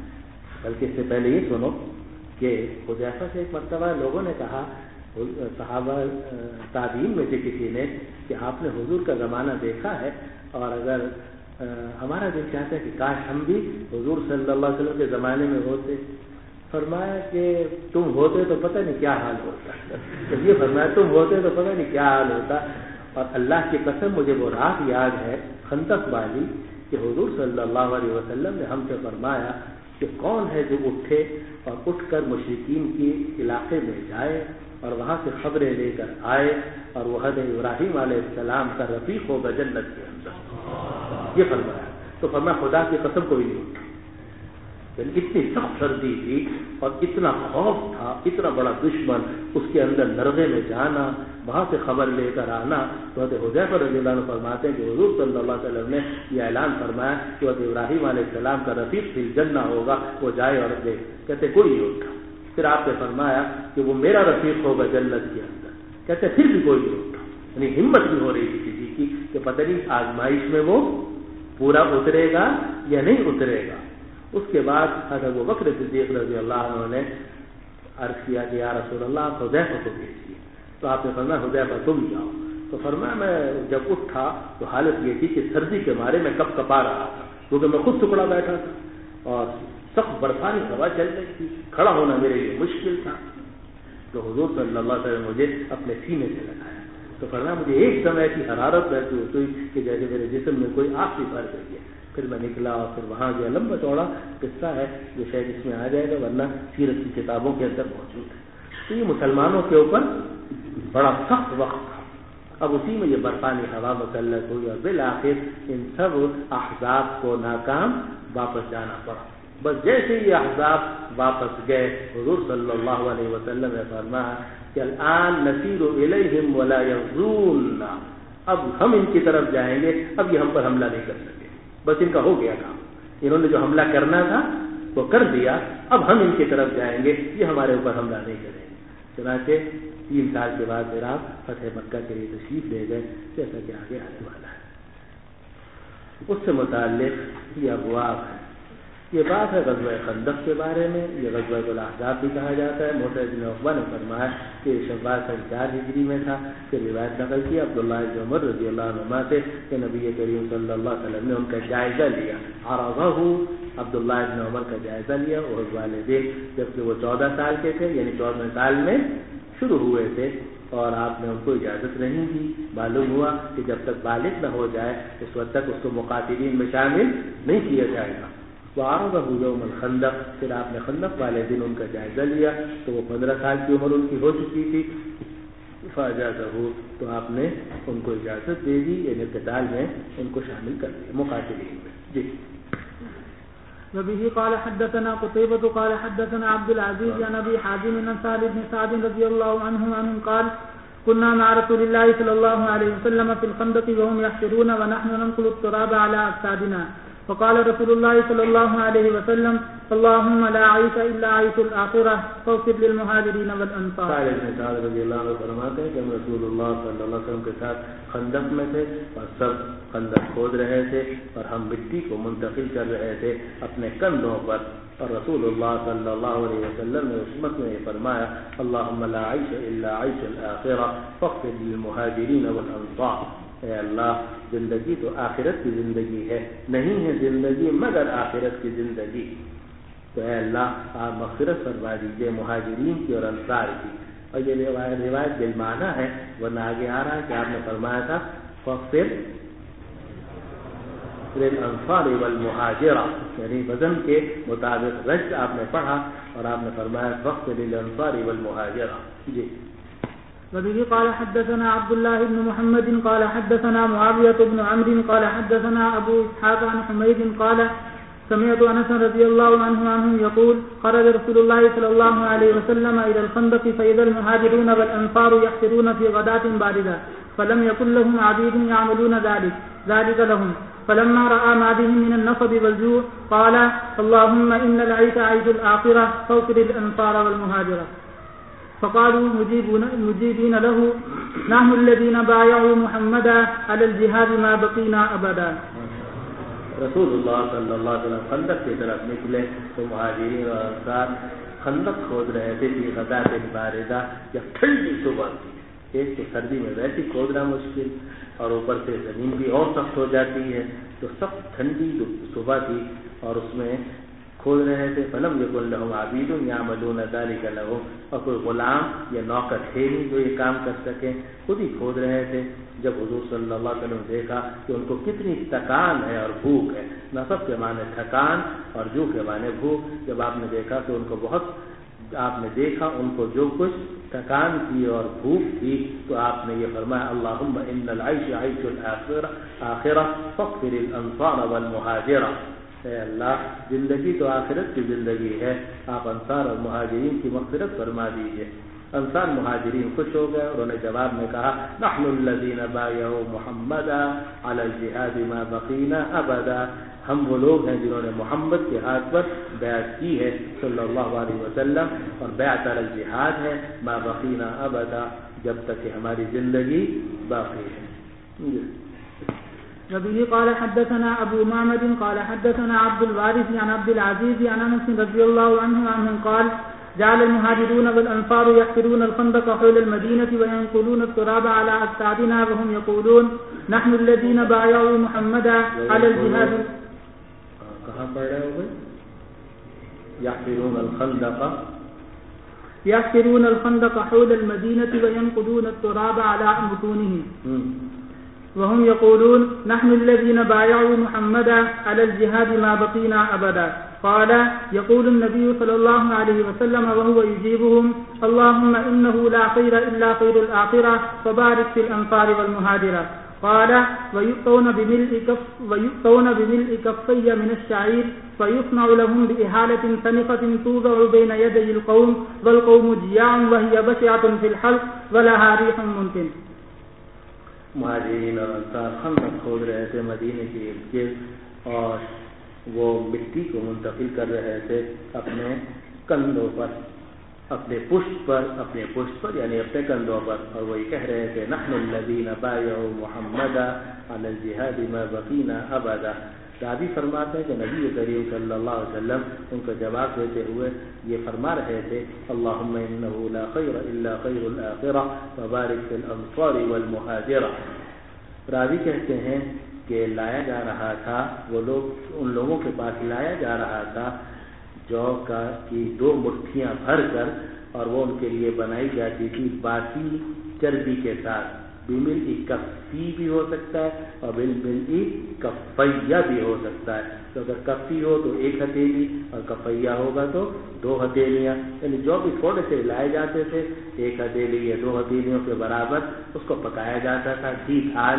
بلکہ اس سے پہلے یہ سنو کہ حذیفہ سے ایک مرتبہ لوگوں نے کہا, صحابہ تابعین میں سے کسی نے, کہ آپ نے حضور کا زمانہ دیکھا ہے اور اگر ہمارا دل چاہتا ہے کہ کاش ہم بھی حضور صلی اللہ علیہ وسلم کے زمانے میں ہوتے. فرمایا کہ تم ہوتے تو پتہ نہیں کیا حال ہوتا. تو یہ فرمایا تم ہوتے تو پتہ نہیں کیا حال ہوتا. اور اللہ کی قسم مجھے وہ رات یاد ہے خندق والی کہ حضور صلی اللہ علیہ وسلم نے ہم سے فرمایا کہ کون ہے جو اٹھے اور اٹھ کر مشرکین کے علاقے میں جائے اور وہاں سے خبریں لے کر آئے اور وہ حضرت ابراہیم علیہ السلام کا رفیق ہوگا جنت کے اندر. یہ فرمایا. تو فرمایا خدا کی قسم کوئی نہیں اٹھا. یعنی اتنی سخت سردی تھی اور اتنا خوف تھا، اتنا بڑا دشمن، اس کے اندر نرغے میں جانا، وہاں سے خبر لے کر آنا. تو حضرت حذیفہ رضی اللہ عنہ فرماتے ہیں کہ حضور صلی اللہ علیہ وسلم نے یہ اعلان فرمایا کہ حضرت ابراہیم علیہ السلام کا رفیق فی الجنہ ہوگا، وہ جائے اور دے. کہتے کوئی نہیں اٹھا. پھر آپ نے فرمایا کہ وہ میرا رفیق ہوگا جنت کے اندر. کہتے پھر بھی کوئی نہیں اٹھا. یعنی ہمت نہیں ہو رہی تھی کسی کی کہ پتہ نہیں آزمائش میں وہ پورا اترے گا یا نہیں اترے گا. اس کے بعد حضرت ابوبکر صدیق رضی اللہ عنہ نے عرض کیا کہ یا رسول اللہ آپ حذیفہ کو بھیجیے. تو آپ نے فرمایا حذیفہ تم جاؤ. تو فرمایا میں جب اٹھا تو حالت یہ تھی کہ سردی کے مارے میں کپ کپا رہا تھا، کیونکہ میں خود ٹکڑا بیٹھا تھا اور سخت برفانی ہوا چل رہی تھی، کھڑا ہونا میرے لیے مشکل تھا. تو حضور صلی اللہ علیہ وسلم مجھے اپنے سینے سے لگایا. تو فرمایا مجھے ایک سمے کی حرارت محسوس ہوئی کہ جیسے میرے جسم میں کوئی آگ سی بھر گئی ہے. پھر میں نکلا اور پھر وہاں گیا. لمبا چوڑا قصہ ہے جو شاید اس میں آ جائے گا، ورنہ سیرت کی کتابوں کے اندر موجود ہے. تو یہ مسلمانوں کے اوپر بڑا سخت وقت تھا. اب اسی میں یہ برفانی ہوا مسلط ہوئی اور بالآخر ان سب احزاب کو ناکام واپس جانا پڑا. بس جیسے یہ احزاب واپس گئے حضور صلی اللہ علیہ وسلم نے فرمایا کہ الآن نسیر الیہم ولا یغزوننا، اب ہم ان کی طرف جائیں گے، اب یہ ہم پر حملہ نہیں کر سکے. بس ان کا ہو گیا کام، انہوں نے جو حملہ کرنا تھا وہ کر دیا، اب ہم ان کی طرف جائیں گے، یہ ہمارے اوپر حملہ نہیں کریں گے. چنانچہ 3 سال کے بعد پھر آپ فتح مکہ کے لیے تشریف لے گئے، جیسا کہ آگے آنے والا ہے. اس سے متعلق یہ ابواب ہے. یہ بات ہے غزوہ خندق کے بارے میں. یہ غزوہ الاحزاب بھی کہا جاتا ہے. معتز بن عقبہ نے فرمایا کہ شوال 4 ہجری میں تھا. پھر روایت نقل کی عبداللہ بن عمر رضی اللہ عنہما سے کہ نبی کریم صلی اللہ علیہ وسلم نے ان کا جائزہ لیا. عرضہ عبداللہ بن عمر کا جائزہ لیا اور والدین جبکہ وہ 14 سال کے تھے، یعنی 14 سال میں شروع ہوئے تھے، اور آپ نے ان کو اجازت نہیں دی. معلوم ہوا کہ جب تک بالغ نہ ہو جائے اس وقت تک اس کو مقاتلین میں شامل نہیں کیا جائے گا. وعرضہ یوم الخندق، پھر آپ نے خندق والے دن ان کا جائزہ لیا تو وہ 15 سال کی عمر ان کی ہو چکی تھی. فاجازہ، تو آپ نے ان کو اجازت دے دی، یعنی قتال میں ان کو شامل کر دیا مقاتلین میں. جی. وبه قال حدثنا قتيبة قال حدثنا عبد العزيز عن ابي حازم بن سعد بن سعد رضي الله عنه قال كنا مع رسول الله صلى الله عليه وسلم في الخندق وهم يحفرون ونحن ننقل التراب على أجسادنا، فقال رسول الله صلى الله عليه وسلم اللهم لا عيش الا عيش الآخرة فاغفر للمهاجرين والانصار. قال ابن سعد رضی اللہ عنہ فرماتے ہیں کہ ہم رسول اللہ صلی اللہ علیہ وسلم کے ساتھ خندق میں تھے اور سب خندق کھود رہے تھے اور ہم مٹی کو منتقل کر رہے تھے اپنے کندھوں پر، اور رسول اللہ صلی اللہ علیہ وسلم نے اس وقت میں یہ فرمایا اللهم لا عيش الا عيش الآخرة فاغفر للمهاجرين والانصار. اے اللہ زندگی تو آخرت کی زندگی ہے، نہیں ہے زندگی مگر آخرت کی زندگی. تو اے اللہ آپ مغفرت فرما دیجیے مہاجرین کی اور انصار کی. اور یہ روایت بالمعنی ہے، ورنہ آگے آ رہا ہے کہ آپ نے فرمایا تھا فاغفر للانصار والمہاجرہ، یعنی وزن کے مطابق رجل آپ نے پڑھا اور آپ نے فرمایا فاغفر للانصار والمہاجرہ. جی. وبه قال حدثنا عبد الله بن محمد قال حدثنا معاوية بن عمرو قال حدثنا أبو إسحاق عن حميد قال سمعت أنس رضي الله عنه يقول خرج رسول الله صلى الله عليه وسلم إلى الخندق فإذا المهاجرون والأنصار يحفرون في غداة باردة فلم يكن لهم عبيد يعملون ذلك لهم، فلما رأى ما بهم من النصب والجوع قال اللهم إن العيش عيش الآخرة فاغفر للأنصار والمهاجرة. فقالوا مجيبين له نحن الذين بايعوا محمدا على الجهاد ما بقينا ابدا. رسول اللہ صلی اللہ علیہ وسلم خندق کی طرف نکلے تو مہاجرین اور انصار خندق کھود رہے تھے کہ غدات باردہ یا ٹھنڈی صبح تھی. ایک تو سردی میں ویسے کھودنا مشکل اور اوپر سے زمین بھی اور سخت ہو جاتی ہے، تو سخت ٹھنڈی جو صبح تھی اور اس میں کھود رہے تھے. فلم یکن لهم عبید یعملون ذلک لهم، اور کوئی غلام یا نوکر تھے نہیں جو یہ کام کر سکیں، خود ہی کھود رہے تھے. جب حضور صلی اللہ علیہ وسلم دیکھا کہ ان کو کتنی تکان ہے اور بھوک ہے، نصب کے معنی تھکان اور جو کے معنی بھوک، جب آپ نے دیکھا کہ ان کو آپ نے دیکھا ان کو جو کچھ تکان تھی اور بھوک تھی، تو آپ نے یہ فرمایا اللہم ان العیش عیش الآخرہ فاغفر للانصار والمہاجرہ. اے اللہ زندگی تو آخرت کی زندگی ہے، آپ انصار اور مہاجرین کی مغفرت فرما دیجیے۔ انصار مہاجرین خوش ہو گئے، انہوں نے جواب میں کہا نحن الذین بایعوا محمدا علی الجہاد ما بقینا ابدا، ہم وہ لوگ ہیں جنہوں نے محمد کے ہاتھ پر بیعت کی ہے صلی اللہ علیہ وسلم، اور بیعت علی الجہاد ہے ما بقینا ابدا، جب تک کہ ہماری زندگی باقی ہے۔ وبه قال حدثنا ابو معمر قال حدثنا عبد الوارث عن عبد العزيز عن انس رضي الله عنه قال جعل المهاجرون والانصار يحفرون الخندق حول المدينه وينقلون التراب على اجسادنا وهم يقولون نحن الذين بايعوا محمدا على الجهاد۔ کہاں پڑھ رہے ہو؟ يحفرون الخندق حول المدينه وينقلون التراب على متونهم وهم يقولون نحن الذين بايعوا محمدا على الجهاد ما بقينا أبدا۔ قال يقول النبي صلى الله عليه وسلم وهو يجيبهم اللهم إنه لا خير إلا خير الآخرة فبارك في الأنصار والمهاجرة۔ قال ويؤتون بملء كفي من الشعير فيصنع لهم بإهالة سنقة توضع بين يدي القوم والقوم جياع وهي بشعة في الحلق ولها ريح منتن۔ مہاجرین اور انصار خندق کھود رہے تھے مدینے کے ارد گرد، اور وہ مٹی کو منتقل کر رہے تھے اپنے کندھوں پر، اپنے پشت پر یعنی اپنے کندھوں پر، اور وہ یہ کہہ رہے تھے نحن الذین بایعوا محمدا علی الجہاد ما بقینا ابدا۔ راوی فرماتے ہیں کہ نبی کریم صلی اللہ علیہ وسلم ان کو جواب دیتے ہوئے یہ فرما رہے تھے اللہم انہ لا خیر الا خیر الآخرہ وبارک فی الانصار والمہاجرہ۔ راوی کہتے ہیں کہ لایا جا رہا تھا، وہ لوگ ان لوگوں کے پاس لایا جا رہا تھا جو کی 2 مٹھیاں بھر کر، اور وہ ان کے لیے بنائی جاتی تھی باسی چربی کے ساتھ۔ بملء کفی بھی ہو سکتا ہے اور بالملء کفیہ بھی ہو سکتا ہے، تو اگر کفی ہو تو 1 ہتھیلی اور کفیہ ہوگا تو 2 ہتھیلیاں، یعنی جو بھی تھوڑے سے لائے جاتے تھے 1 ہتھیلی یا 2 ہتھیلیوں کے برابر اس کو پکایا جاتا تھا۔ گھی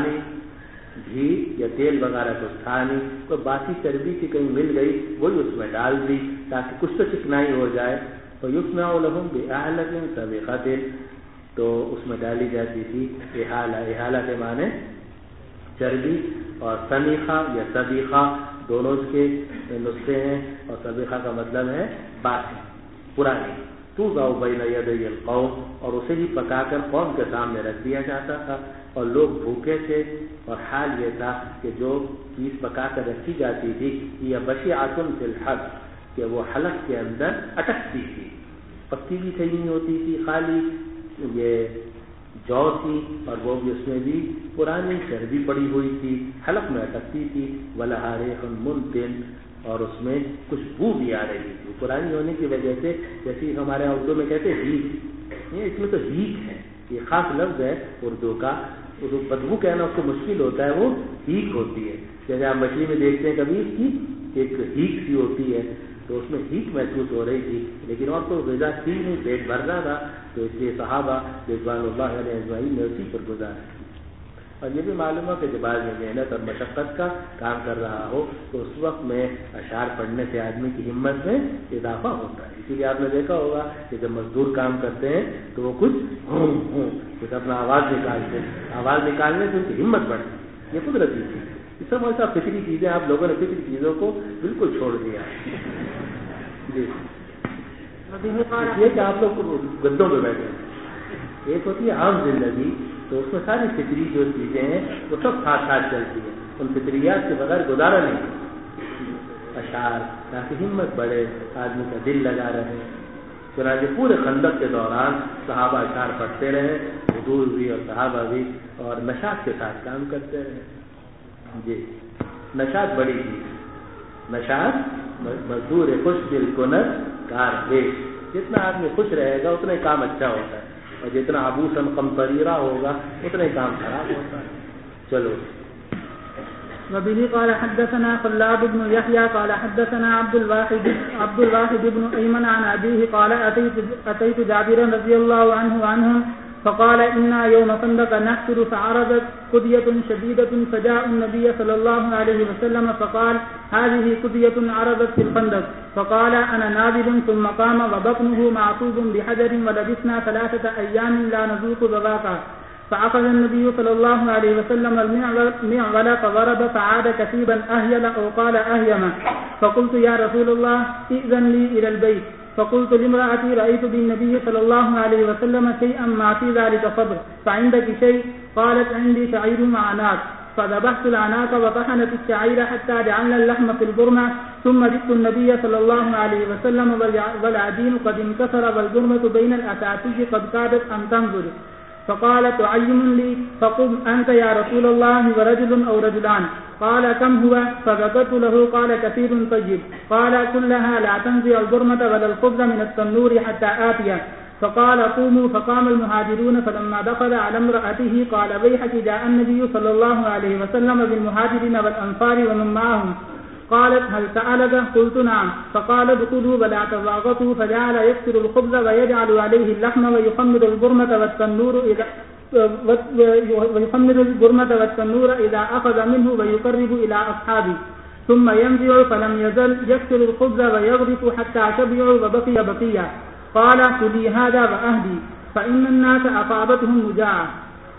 یا تیل وغیرہ کچھ تھا نہیں، تو باسی چربی کی کہیں مل گئی وہی اس میں ڈال دی تاکہ کچھ تو چکنائی ہو جائے۔ تو یصنع لهم بآلة سابقة، تو اس میں ڈالی جاتی تھی احالہ کے معنی چربی، اور سنیخہ یا صدیخہ دونوں اس کے نسخے ہیں، اور صدیخہ کا مطلب ہے باسی پرانی۔ توضع بین یدی القوم، اور اسے ہی پکا کر قوم کے سامنے رکھ دیا جاتا تھا، اور لوگ بھوکے تھے، اور حال یہ تھا کہ جو چیز پکا کر رکھی جاتی تھی یہ بشعۃ فی الحلق، کہ وہ حلق کے اندر اٹکتی تھی، پکی بھی نہیں ہوتی تھی، خالی یہ جو تھی، اور وہ بھی اس میں بھی پرانی چربی پڑی ہوئی تھی، حلق میں اٹکتی تھی۔ وَلَهَا رِيحٌ مُنْتِنٌ، اور اس میں کچھ بو بھی آ رہی تھی پرانی ہونے کی وجہ سے، جیسے ہمارے اردو میں کہتے ہیں ہیک، اس میں تو ہیک ہے، یہ خاص لفظ ہے اردو کا، بدبو کہنا اس کو مشکل ہوتا ہے، وہ ہیک ہوتی ہے۔ جیسے آپ مچھلی میں دیکھتے ہیں کبھی اس کی ایک ہیک سی ہوتی ہے، تو اس میں ہیک محسوس ہو رہی تھی، لیکن اور کوئی غذا تھی نہیں، پیٹ بھر رہا تھا، تو اس لیے صحابہ رضوان اللہ علیہ اجمعین نے اسی پر گزارا۔ اور یہ بھی معلوم ہے کہ جب آدمی محنت اور مشقت کا کام کر رہا ہو تو اس وقت میں اشعار پڑھنے سے آدمی کی ہمت میں اضافہ ہوتا ہے۔ اسی لیے آپ نے دیکھا ہوگا کہ جب مزدور کام کرتے ہیں تو وہ کچھ اپنا آواز نکالنے سے ان کی ہمت بڑھتی ہے، یہ قدرتی چیز ہے۔ یہ سب ایسا فطری چیزیں، آپ لوگوں نے فطری چیزوں کو بالکل چھوڑ دیا جی۔ یہ کہ آپ لوگ گدوں پہ بیٹھے، ایک ہوتی ہے عام زندگی، تو اس میں ساری فطری جو چیزیں ہیں وہ سب ساتھ چلتی ہیں، ان فطریات کے بغیر گزارا نہیں۔ اشعار تاکہ ہمت بڑھے، آدمی کا دل لگا رہے۔ چنانچہ پورے خندق کے دوران صحابہ اشعار پڑھتے رہے، حضور بھی اور صحابہ بھی، اور نشاط کے ساتھ کام کرتے رہے جی۔ نشاط بڑی چیز، نشاط مزدور خوش دل کنر کار بیش، جتنا آدمی خوش رہے گا اتنا ہی کام اچھا ہوتا ہے، اور جتنا عبوسن قمطریرہ ہوگا اتنا ہی کام خراب ہوتا ہے۔ چلو۔ وبه قال حدثنا خلاد بن يحيى قال حدثنا عبد الواحد بن أيمن عن أبيه قال أتيت جابرا رضي الله عنه فقال إنا يوم خندق نحفر فعرضت قدية شديدة فجاء النبي صلى الله عليه وسلم فقال هذه قدية عرضت في الخندق فقال أنا نابل ثم قام وبطنه معصوب بحجر ولبثنا 3 أيام لا نذوق ذواقا فأخذ النبي صلى الله عليه وسلم المعول فضرب فعاد كثيبا أهيل أو قال أهيما فقلت يا رسول الله ائذن لي إلى البيت فقلت لامرأتي رأيت بالنبي صلى الله عليه وسلم شيئا ما في ذلك صبر فعندك شيء قالت عندي شعير مع عناق فذبحت العناق وطحنت الشعير حتى جعلنا اللحم في البرمة ثم جئت النبي صلى الله عليه وسلم والعجين قد انكسر والبرمة بين الأساتيج قد كادت أن تنظر فقال تعين لي فقم أنت يا رسول الله ورجل أو رجلان قال كم هو فذكرت له قال كثير طيب قال كلها لا تنزع البرمة ولا الخبز من التنور حتى آتي فقال قوموا فقام المهاجرون فلما دخل على امرأته قال ويحك جاء النبي صلى الله عليه وسلم بالمهاجرين والأنصار ومن معهم قالت هل سألك قلت نعم فقال ادخلوا ولا تضاغطوا فجعل يكسر الخبز ويجعل عليه اللحم ويخمر البرمة والتنور إذا أخذ منه ويقرب إلى أصحابه ثم ينزع فلم يزل يكسر الخبز ويغرف حتى شبعوا وبقي بقيا قال كلي هذا وأهدي فإن الناس أصابتهم مجاعة.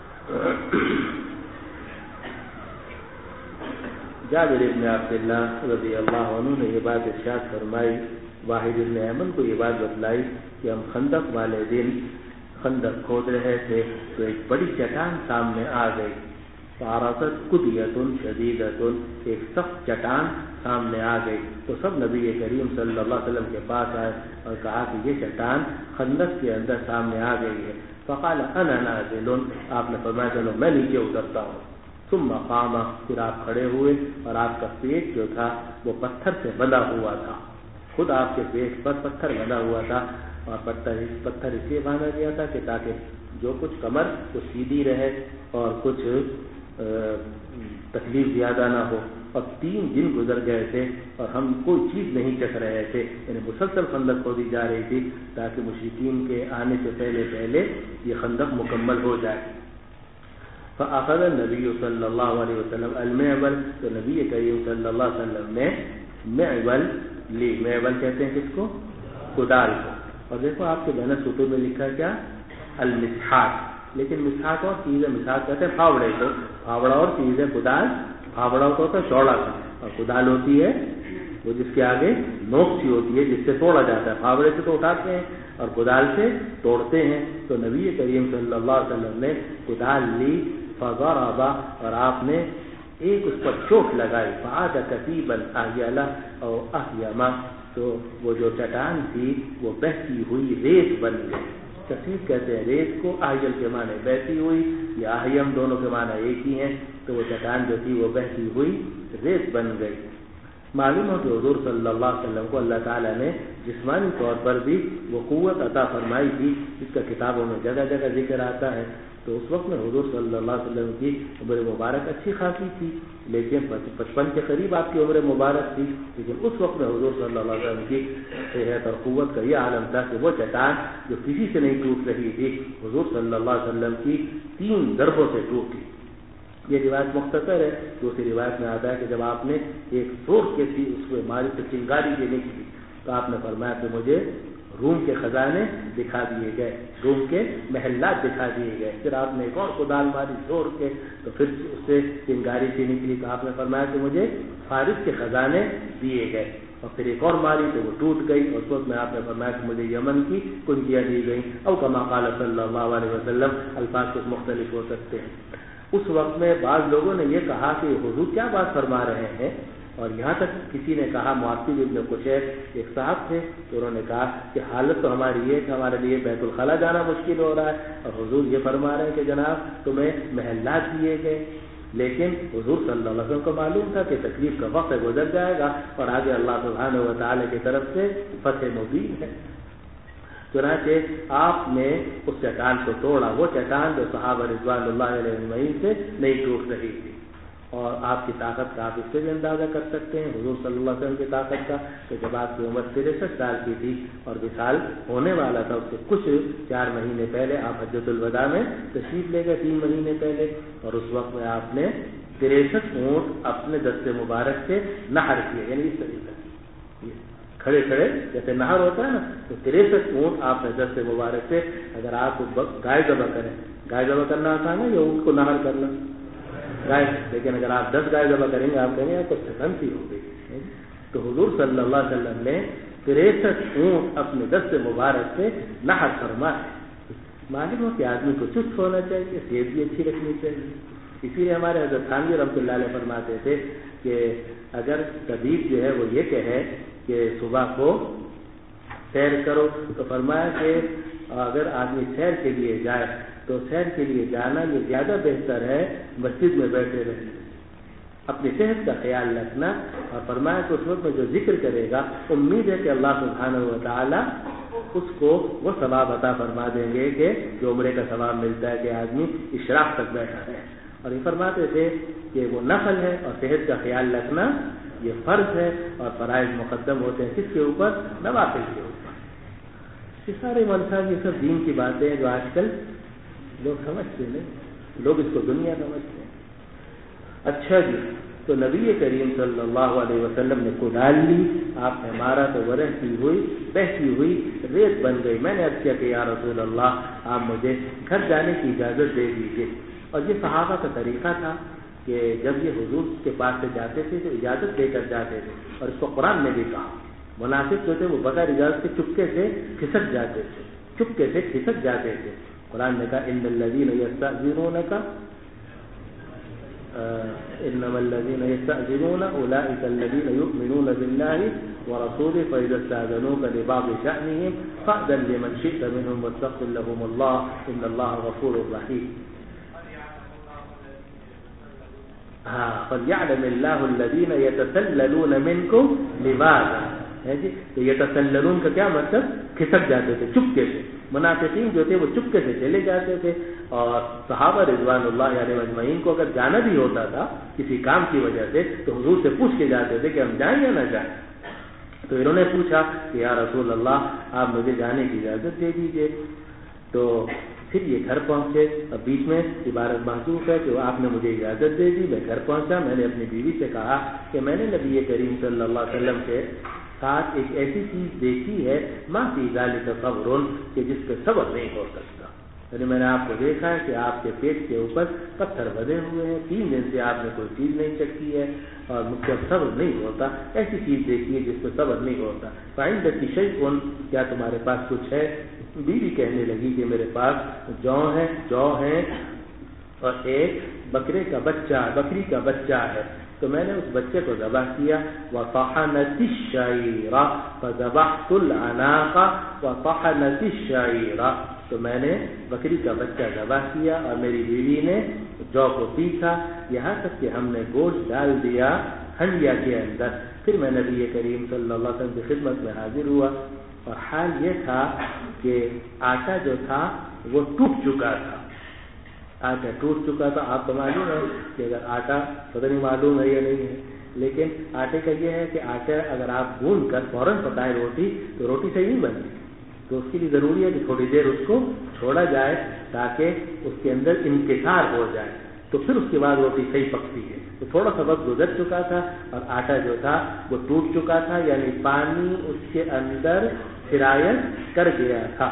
جابر بن عبداللہ رضی اللہ عنہ نے یہ بات ارشاد فرمائی، واحد بن ایمن کو یہ بات بتلائی کہ ہم خندق والے دن خندق کھود رہے تھے تو ایک بڑی چٹان سامنے آ گئی، فعرضت قدیۃ شدیدۃ، ایک سخت چٹان سامنے آ گئی تو سب نبی کریم صلی اللہ علیہ وسلم کے پاس آئے اور کہا کہ یہ چٹان خندق کے اندر سامنے آ گئی ہے. فقال انا نازل، آپ نے فرمایا چلو میں نیچے اترتا ہوں. ثم قام، پھر آپ کھڑے ہوئے اور آپ کا پیٹ جو تھا وہ پتھر سے بندھا ہوا تھا، خود آپ کے پیٹ پر پتھر بندھا ہوا تھا اور پتھر اس لیے باندھا گیا تھا کہ تاکہ جو کچھ کمر وہ سیدھی رہے اور کچھ تکلیف زیادہ نہ ہو. اور 3 دن گزر گئے تھے اور ہم کوئی چیز نہیں چکھ رہے تھے، یعنی مسلسل خندق کھودی جا رہی تھی تاکہ مشرکین کے آنے سے پہلے یہ خندق مکمل ہو جائے. فأخذ النبی صلی اللہ علیہ وسلم المعول، تو نبی کریم صلی اللہ علیہ وسلم نے معول لی. معول کہتے ہیں کس کو؟ کدال کو. اور دیکھو آپ کے بین سطور میں لکھا کیا؟ المسحاق، لیکن مسحاق اور چیز ہے، مسحاق کہتے ہیں پھاوڑے کو، پھاوڑا اور چیز ہے کدال. پھاوڑا ہوتا ہے چوڑا سا اور کدال ہوتی ہے وہ جس کے آگے نوک سی ہوتی ہے جس سے توڑا جاتا ہے. پھاوڑے سے تو اٹھاتے ہیں اور کدال سے توڑتے ہیں. تو نبی کریم صلی اللہ علیہ وسلم نے کدال لی، فضرب، اور آپ نے ایک اس پر چوٹ لگائی، فعاد کثیبا احیلا او احیما، تو وہ جو چٹان تھی وہ بہتی ہوئی ریت بن گئی. کثیب کہتے ہیں ریت کو، احیل کے معنی بہتی ہوئی یا احیم دونوں کے معنی ایک ہی ہیں. تو وہ چٹان جو تھی وہ بہتی ہوئی ریت بن گئی. معلوم ہو کہ حضور صلی اللہ علیہ وسلم کو اللہ تعالیٰ نے جسمانی طور پر بھی وہ قوت عطا فرمائی تھی جس کا کتابوں میں جگہ جگہ ذکر آتا ہے. تو اس وقت میں حضور صلی اللہ علیہ وسلم کی عمر مبارک اچھی خاصی تھی، لیکن 55 کے قریب آپ کی عمر مبارک تھی، لیکن اس وقت میں حضور صلی اللہ علیہ وسلم کی صحت اور قوت کا یہ عالم تھا کہ وہ چٹان جو کسی سے نہیں ٹوٹ رہی تھی حضور صلی اللہ علیہ وسلم کی 3 ضربوں سے ٹوٹی. یہ روایت مختصر ہے. دوسری روایت میں آتا ہے کہ جب آپ نے ایک زور کے تھی اس کو ماری سے چنگاری دینے کی تو آپ نے فرمایا کہ مجھے روم کے خزانے دکھا دیے گئے، روم کے محلات دکھا دیے گئے. پھر آپ نے ایک اور کدال ماری زور کے تو پھر اس سے چنگاری سی نکلی تو آپ نے فرمایا کہ مجھے فارس کے خزانے دیے گئے. اور پھر ایک اور ماری تو وہ ٹوٹ گئی. اور اس وقت میں آپ نے فرمایا کہ مجھے یمن کی کنجیاں دی گئیں. او کما قال صلی اللہ علیہ وسلم، الفاظ کچھ مختلف ہو سکتے ہیں. اس وقت میں بعض لوگوں نے یہ کہا کہ حضور کیا بات فرما رہے ہیں، اور یہاں تک کسی نے کہا، معطل ابن قشیر ایک صاحب تھے تو انہوں نے کہا کہ حالت تو ہماری یہ کہ ہمارے لیے بیت الخلا جانا مشکل ہو رہا ہے اور حضور یہ فرما رہے ہیں کہ جناب تمہیں محلات دیے گئے. لیکن حضور صلی اللہ علیہ وسلم کو معلوم تھا کہ تکلیف کا وقت گزر جائے گا اور آگے اللہ سبحانہ و تعالی کی طرف سے فتح مبین ہے. چنانچہ آپ نے اس چٹان کو توڑا، وہ چٹان جو صحابہ رضوان اللہ علیہ اجمعین سے نہیں ٹوٹ رہی تھی. اور آپ کی طاقت کا آپ اس سے بھی اندازہ کر سکتے ہیں حضور صلی اللہ علیہ وسلم کی طاقت کا کہ جب آپ کی عمر 63 سال کی تھی اور وصال ہونے والا تھا، اس سے کچھ 4 مہینے پہلے آپ حجۃ الوداع میں تشریف لے گئے، 3 مہینے پہلے، اور اس وقت میں آپ نے 63 اونٹ اپنے دست مبارک سے نہر کیے، یعنی اس طریقے سے کھڑے کھڑے جیسے نہر ہوتا ہے نا، تو 63 اونٹ آپ نے دست مبارک سے، اگر آپ گائے ذبح کریں، گائے ذبح کرنا آسان ہے یا اونٹ کو نہر کرنا گائے، لیکن اگر آپ 10 گائے ذبح کریں گے آپ کہیں گے آپ کو تھکنسی ہو گئی، تو حضور صلی اللہ علیہ وسلم نے 63 اونٹ اپنے دست مبارک سے نہر فرمائے۔ معلوم ہو کہ آدمی کو چست ہونا چاہیے، صحت بھی اچھی رکھنی چاہیے، اسی لیے ہمارے حضرت خانوی رحمۃ اللہ علیہ فرماتے تھے کہ اگر طبیب جو ہے وہ یہ کہے کہ صبح کو سیر کرو، تو فرمایا کہ اگر آدمی سیر کے لیے جائے تو سیر کے لیے جانا یہ زیادہ بہتر ہے مسجد میں بیٹھے رہنے، اپنی صحت کا خیال رکھنا، اور فرمایا کہ اس وقت میں جو ذکر کرے گا امید ہے کہ اللہ سبحانہ و تعالی اس کو وہ ثواب عطا فرما دیں گے کہ جو عمرے کا ثواب ملتا ہے کہ آدمی اشراق تک بیٹھا ہے۔ اور یہ فرماتے تھے کہ وہ نفل ہے اور صحت کا خیال رکھنا یہ فرض ہے، اور فرائض مقدم ہوتے ہیں کس کے اوپر؟ نوافل کے اوپر۔ یہ سارے منصب، یہ سب دین کی باتیں ہیں جو آج کل لوگ سمجھتے نہیں، لوگ اس کو دنیا سمجھتے ہیں۔ اچھا جی، تو نبی کریم صلی اللہ علیہ وسلم نے کدال لی، آپ نے مارا تو وہ رہتی ہوئی بہتی ہوئی ریت بن گئی۔ میں نے عرض کیا کہ یا رسول اللہ آپ مجھے گھر جانے کی اجازت دے دیجیے۔ اور یہ صحابہ کا طریقہ تھا کہ جب یہ حضور کے پاس سے جاتے تھے تو اجازت لے کر جاتے تھے، اور اس کو قرآن نے بھی کہا منافق جو تھے وہ بغیر اجازت کے چپکے سے کھسک جاتے تھے، چپکے سے کھسک جاتے تھے۔ قرآن نے کہا ان الذین یستأذنونک انما الذین یستأذنون اولئک الذین یؤمنون باللہ ورسولہ فاذا استأذنوک لبعض شأنهم فأذن لمن شئت منهم واستغفر لهم اللہ ان اللہ غفور رحیم۔ فَلْيَعْلَمِ اللَّهُ الَّذِينَ يَتَسَلَّلُونَ مِنْكُمْ لِبَاسًا، جی تو یتسللون کا کیا مطلب؟ کھسک جاتے تھے چپکے سے۔ منافقین جو تھے وہ چپکے سے چلے جاتے تھے، اور صحابہ رضوان اللہ علیہ اجمعین کو اگر جانا بھی ہوتا تھا کسی کام کی وجہ سے تو حضور سے پوچھ کے جاتے تھے کہ ہم جائیں یا نہ جائیں۔ تو انہوں نے پوچھا کہ یا رسول اللہ آپ مجھے جانے کی اجازت دے دیجیے۔ تو پھر یہ گھر پہنچے، اب بیچ میں عبارت محسوس ہے کہ آپ نے مجھے اجازت دے دی، میں گھر پہنچا، میں نے اپنی بیوی سے کہا کہ میں نے نبی کریم صلی اللہ علیہ وسلم کے ساتھ ایک ایسی چیز دیکھی ہے ما فی ذلک صبر، کہ جس پہ صبر نہیں ہو سکتا، یعنی میں نے آپ کو دیکھا ہے کہ آپ کے پیٹ کے اوپر پتھر بدے ہوئے ہیں، 3 دن سے آپ نے کوئی چیز نہیں چکھی ہے اور مجھ سے صبر نہیں ہوتا، ایسی چیز دیکھی ہے جس پہ صبر نہیں ہوتا۔ فعندک شیء، کیا تمہارے پاس کچھ ہے؟ بیوی کہنے لگی کہ میرے پاس جو ہیں اور ایک بکری کا بچہ ہے، تو میں نے اس بچے کو ذبح کیا۔ وطحنت الشعیر فذبحت العناق وطحنت الشعیر، تو میں نے بکری کا بچہ ذبح کیا اور میری بیوی نے جو کو پیسا، یہاں تک کہ ہم نے گوشت ڈال دیا ہنڈیا کے اندر۔ پھر میں نبی کریم صلی اللہ علیہ وسلم کی خدمت میں حاضر ہوا، اور حال یہ تھا کہ آٹا جو تھا وہ ٹوٹ چکا تھا، آٹا ٹوٹ چکا تھا۔ آپ کو معلوم ہے کہ اگر آٹا پتہ نہیں معلوم ہے یا نہیں ہے، لیکن آٹے کا یہ ہے کہ آٹا اگر آپ گوندھ کر فوراً پکائے روٹی تو روٹی صحیح نہیں بنتی، تو اس کے لیے ضروری ہے کہ تھوڑی دیر اس کو چھوڑا جائے تاکہ اس کے اندر انکسار ہو جائے، تو پھر اس کے بعد روٹی صحیح پکتی ہے۔ تو تھوڑا سا وقت گزر چکا تھا اور آٹا جو تھا وہ ٹوٹ چکا تھا، یعنی پانی اس کے اندر سرایت کر گیا تھا۔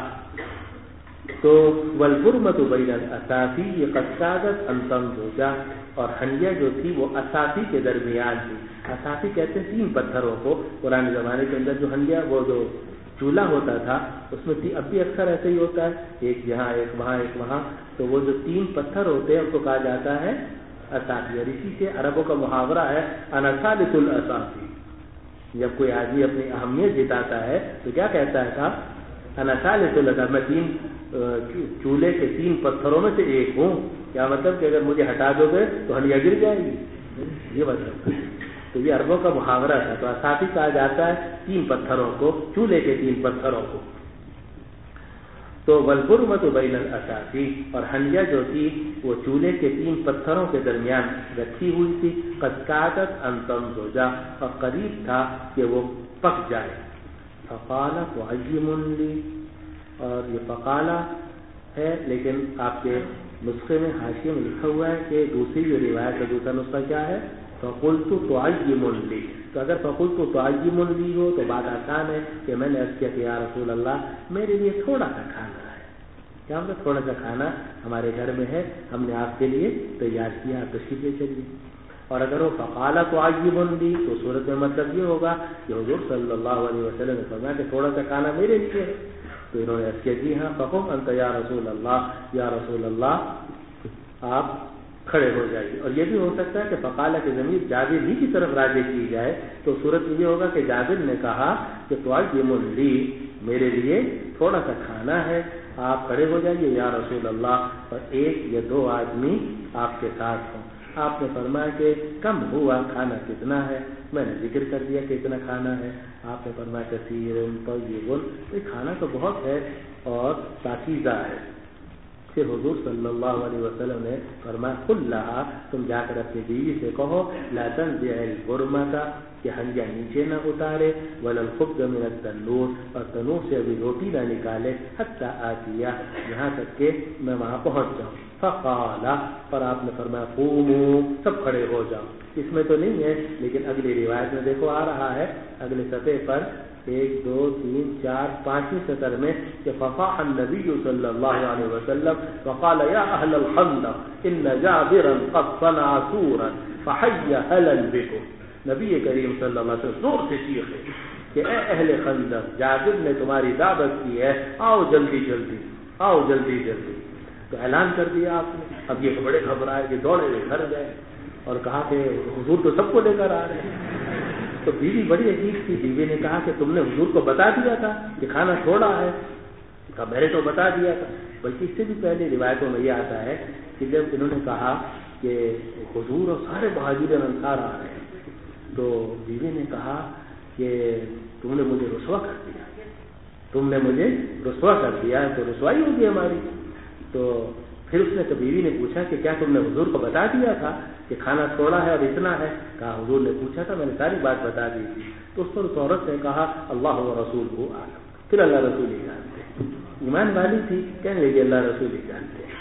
تو والبرمۃ بین الاسافی قد کادت ان تنضج، اور ہنڈیا جو تھی وہ اسافی کے درمیان تھی۔ اسافی کہتے ہیں 3 پتھروں کو، پرانے زمانے کے اندر جو ہنڈیا وہ جو چولہا ہوتا تھا اس میں اب بھی اکثر ایسے ہی ہوتا ہے، ایک یہاں ایک وہاں ایک وہاں، تو وہ جو 3 پتھر ہوتے ہیں اس کو کہا جاتا ہے اسافی۔ اور اسی سے عربوں کا محاورہ ہے انا ثالث الاسافی، جب کوئی آدمی اپنی اہمیت جتاتا ہے تو کیا کہتا ہے صاحب انا ثالث الاسافی، میں 3 چولہے کے 3 پتھروں میں سے ایک ہوں۔ کیا مطلب کہ اگر مجھے ہٹا دو گے تو ہنڈیا گر جائے گی، یہ مطلب۔ تو یہ عربوں کا محاورہ تھا، تو اسافی کہا جاتا ہے 3 پتھروں کو، چولہے کے 3 پتھروں کو۔ تو والبرمۃ بین الاساسی، اور ہنڈیا جو تھی وہ چولہے کے 3 پتھروں کے درمیان رکھی ہوئی تھی، قد کادت ان تنضج، اور قریب تھا کہ وہ پک جائے. فقال تعیم لی، اور یہ فقالا ہے لیکن آپ کے نسخے میں حاشیے میں لکھا ہوا ہے کہ دوسری جو روایت کا دوسرا نسخہ کیا ہے، فقلت تعیم لی. تو اگر فقلت تعیم لی ہو تو بات آسان ہے کہ میں نے عرض کیا کہ یا رسول اللہ میرے لیے تھوڑا سا کھانا ہے. کیا مطلب تھوڑا سا کھانا ہمارے گھر میں ہے، ہم نے آپ کے لیے تیار کیا، آپ تشریف لے چلیے. اور اگر وہ فقال تعیم لی تو صورت میں مطلب یہ ہوگا کہ حضور صلی اللہ علیہ وسلم نے فرمایا کہ تھوڑا سا کھانا میرے لیے ہے. تو انہوں نے عرض کیا جی ہاں، فقم انت یا رسول اللہ، یا رسول اللہ آپ کھڑے ہو جائیے. اور یہ بھی ہو سکتا ہے کہ فقالہ کی ضمیر جابر ہی کی طرف راجع کی جائے، تو صورت یہ ہوگا کہ جابر نے کہا کہ تعیم لی، میرے لیے تھوڑا سا کھانا ہے، آپ کھڑے ہو جائیے یا رسول اللہ، اور 1 یا 2 آدمی آپ کے ساتھ ہوں. آپ نے فرمایا کہ کم ہوا، کھانا کتنا ہے؟ میں نے ذکر کر دیا کہ اتنا کھانا ہے. آپ نے فرمایا کثیر طیب، یہ کھانا تو بہت ہے اور پاکیزہ ہے. پھر حضور صلی اللہ علیہ وسلم نے فرمایا قل لہا، تم جا کر اپنی بیوی سے کہو لا تنزع البرمۃ، کہ ہنڈیا نیچے نہ اتارے، ولا الخبز من التنور، اور تنور سے ابھی روٹی نہ نکالے، حتی آتیہ، یہاں تک کہ میں وہاں پہنچ جاؤں. فقال، اور آپ نے فرمایا قوموا، سب کھڑے ہو جاؤ. اس میں تو نہیں ہے لیکن اگلی روایت میں دیکھو آ رہا ہے اگلے صفحے پر 1 2 3 4 5ویں سطر میں کہ فصاح النبی صلی اللہ علیہ وسلم وقال یا اہل الخندق ان جابرا قد صنع سورا فحی اہلا بکم. نبی کریم صلی اللہ علیہ وسلم زور سے چیخے کہ اے اہل خندق، جابر نے تمہاری دعوت کی ہے، آؤ جلدی جلدی، آؤ جلدی جلدی. تو اعلان کر دیا آپ نے. اب یہ بڑے گھبرائے کہ دوڑے ہوئے گھر گئے اور کہا کہ حضور تو سب کو لے کر آ رہے ہیں. تو بیوی بڑی عجیب تھی. بیوی نے کہا کہ تم نے حضور کو بتا دیا تھا کہ کھانا تھوڑا ہے؟ کہا میں نے تو بتا دیا تھا. بلکہ اس سے بھی پہلے روایتوں میں یہ آتا ہے کہ جب انہوں نے کہا کہ حضور اور سارے مہاجرین انصار آ رہے ہیں تو بیوی نے کہا کہ تم نے مجھے رسوا کر دیا، تم نے مجھے رسوا کر دیا، تو رسوائی ہوگی ہماری. تو پھر اس نے تو بیوی نے پوچھا کہ کیا تم نے حضور کو بتا دیا تھا کہ کھانا تھوڑا ہے اور اتنا ہے؟ کہا حضور نے پوچھا تھا، میں نے ساری بات بتا دی تھی. تو اس پر اس عورت نے کہا اللہ و رسولہ اعلم. پھر اللہ رسول ہی جانتے ہیں. ایمان والی تھی، کہنے لگی اللہ رسول ہی جانتے ہیں.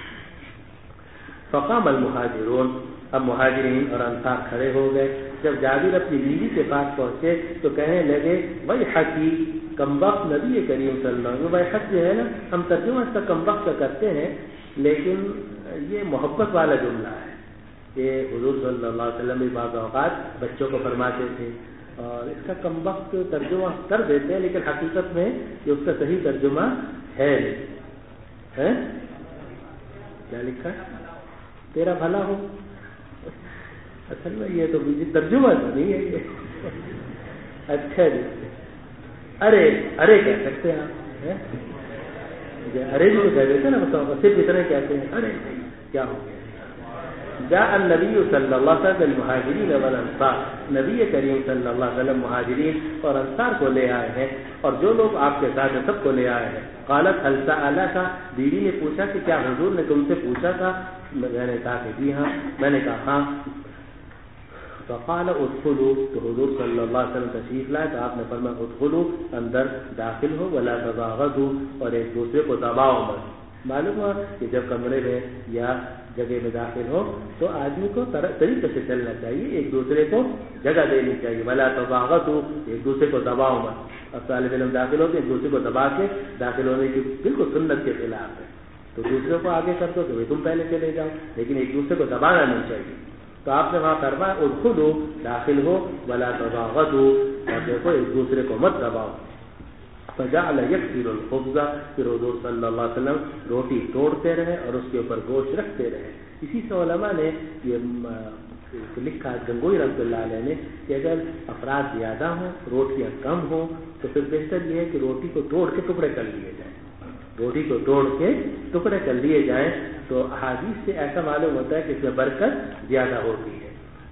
فقام المہاجرون، اب مہاجرین اور انصار کھڑے ہو گئے. جب جابر اپنی بیوی کے پاس پہنچے تو کہنے لگے ویحکی، کم وقت نبی کریم صلی اللہ علیہ وسلم. ویحک جو ہے نا، ہم ترجمہ اس کا کم وقت کا کرتے ہیں لیکن یہ محبت والا جملہ ہے. یہ حضور صلی اللہ علیہ وسلم بھی بعض اوقات بچوں کو فرماتے تھے اور اس کا کم وقت ترجمہ کر دیتے ہیں لیکن حقیقت میں یہ اس کا صحیح ترجمہ ہے. کیا لکھا ہے؟ تیرا بھلا ہو. اصل میں یہ تو ترجمہ نہیں ہے یہ. اچھا جی، ارے ارے کہہ سکتے ہیں آپ. ارے بھی تو کہہ دیتے نا، بتاؤ صرف اتنے کہتے ہیں ارے کیا ہو گیا. جاء النبی صلی اللہ علیہ وسلم المہاجرین والانصار، نبی کریم صلی اللہ علیہ وسلم مہاجرین اور انصار کو لے آئے ہیں اور جو لوگ آپ کے ساتھ ہیں سب کو لے آئے ہیں. قالت هل سألك، بیوی نے پوچھا کہ کیا حضور نے تم سے پوچھا تھا؟ میں نے کہا کہ جی ہاں. میں نے کہا ہاں. فقال ادخلوا، تو حضور صلی اللہ علیہ وسلم تشریف لائے تو آپ نے فرمایا ادخلوا، اندر داخل ہو، ولا تباغضوا، اور ایک دوسرے کو دباؤ مت. معلوم ہوا کہ جب کمرے میں یا جگہ میں داخل ہو تو آدمی کو طریقے سے چلنا چاہیے، ایک دوسرے کو جگہ دینی چاہیے. ولا تباغضوا، ایک دوسرے کو دباؤ مت. اب طالب علم داخل ہوتے ایک دوسرے کو دبا کے داخل ہونے کی بالکل سنت کے خلاف ہے. تو دوسرے کو آگے کر دو تو تم پہلے چلے جاؤ، لیکن ایک دوسرے کو دبانا نہیں چاہیے. تو آپ نے وہاں فرمایا ادخلوا، داخل ہو، ولا تباغضوا، اور دیکھو ایک دوسرے کو مت دباؤ. فجعل یکسر الخبز، پھر حضور صلی اللہ علیہ وسلم روٹی توڑتے رہے اور اس کے اوپر گوشت رکھتے رہے. اسی سے علماء نے یہ لکھا گنگوئی رحمۃ اللہ علیہ نے کہ اگر افراد زیادہ ہوں، روٹیاں کم ہوں تو پھر بہتر یہ ہے کہ روٹی کو توڑ کے ٹکڑے کر لیے جائیں. روٹی کو توڑ کے ٹکڑے کر لیے جائیں تو احادیث سے ایسا معلوم ہوتا ہے کہ اس میں برکت زیادہ ہوتی ہے.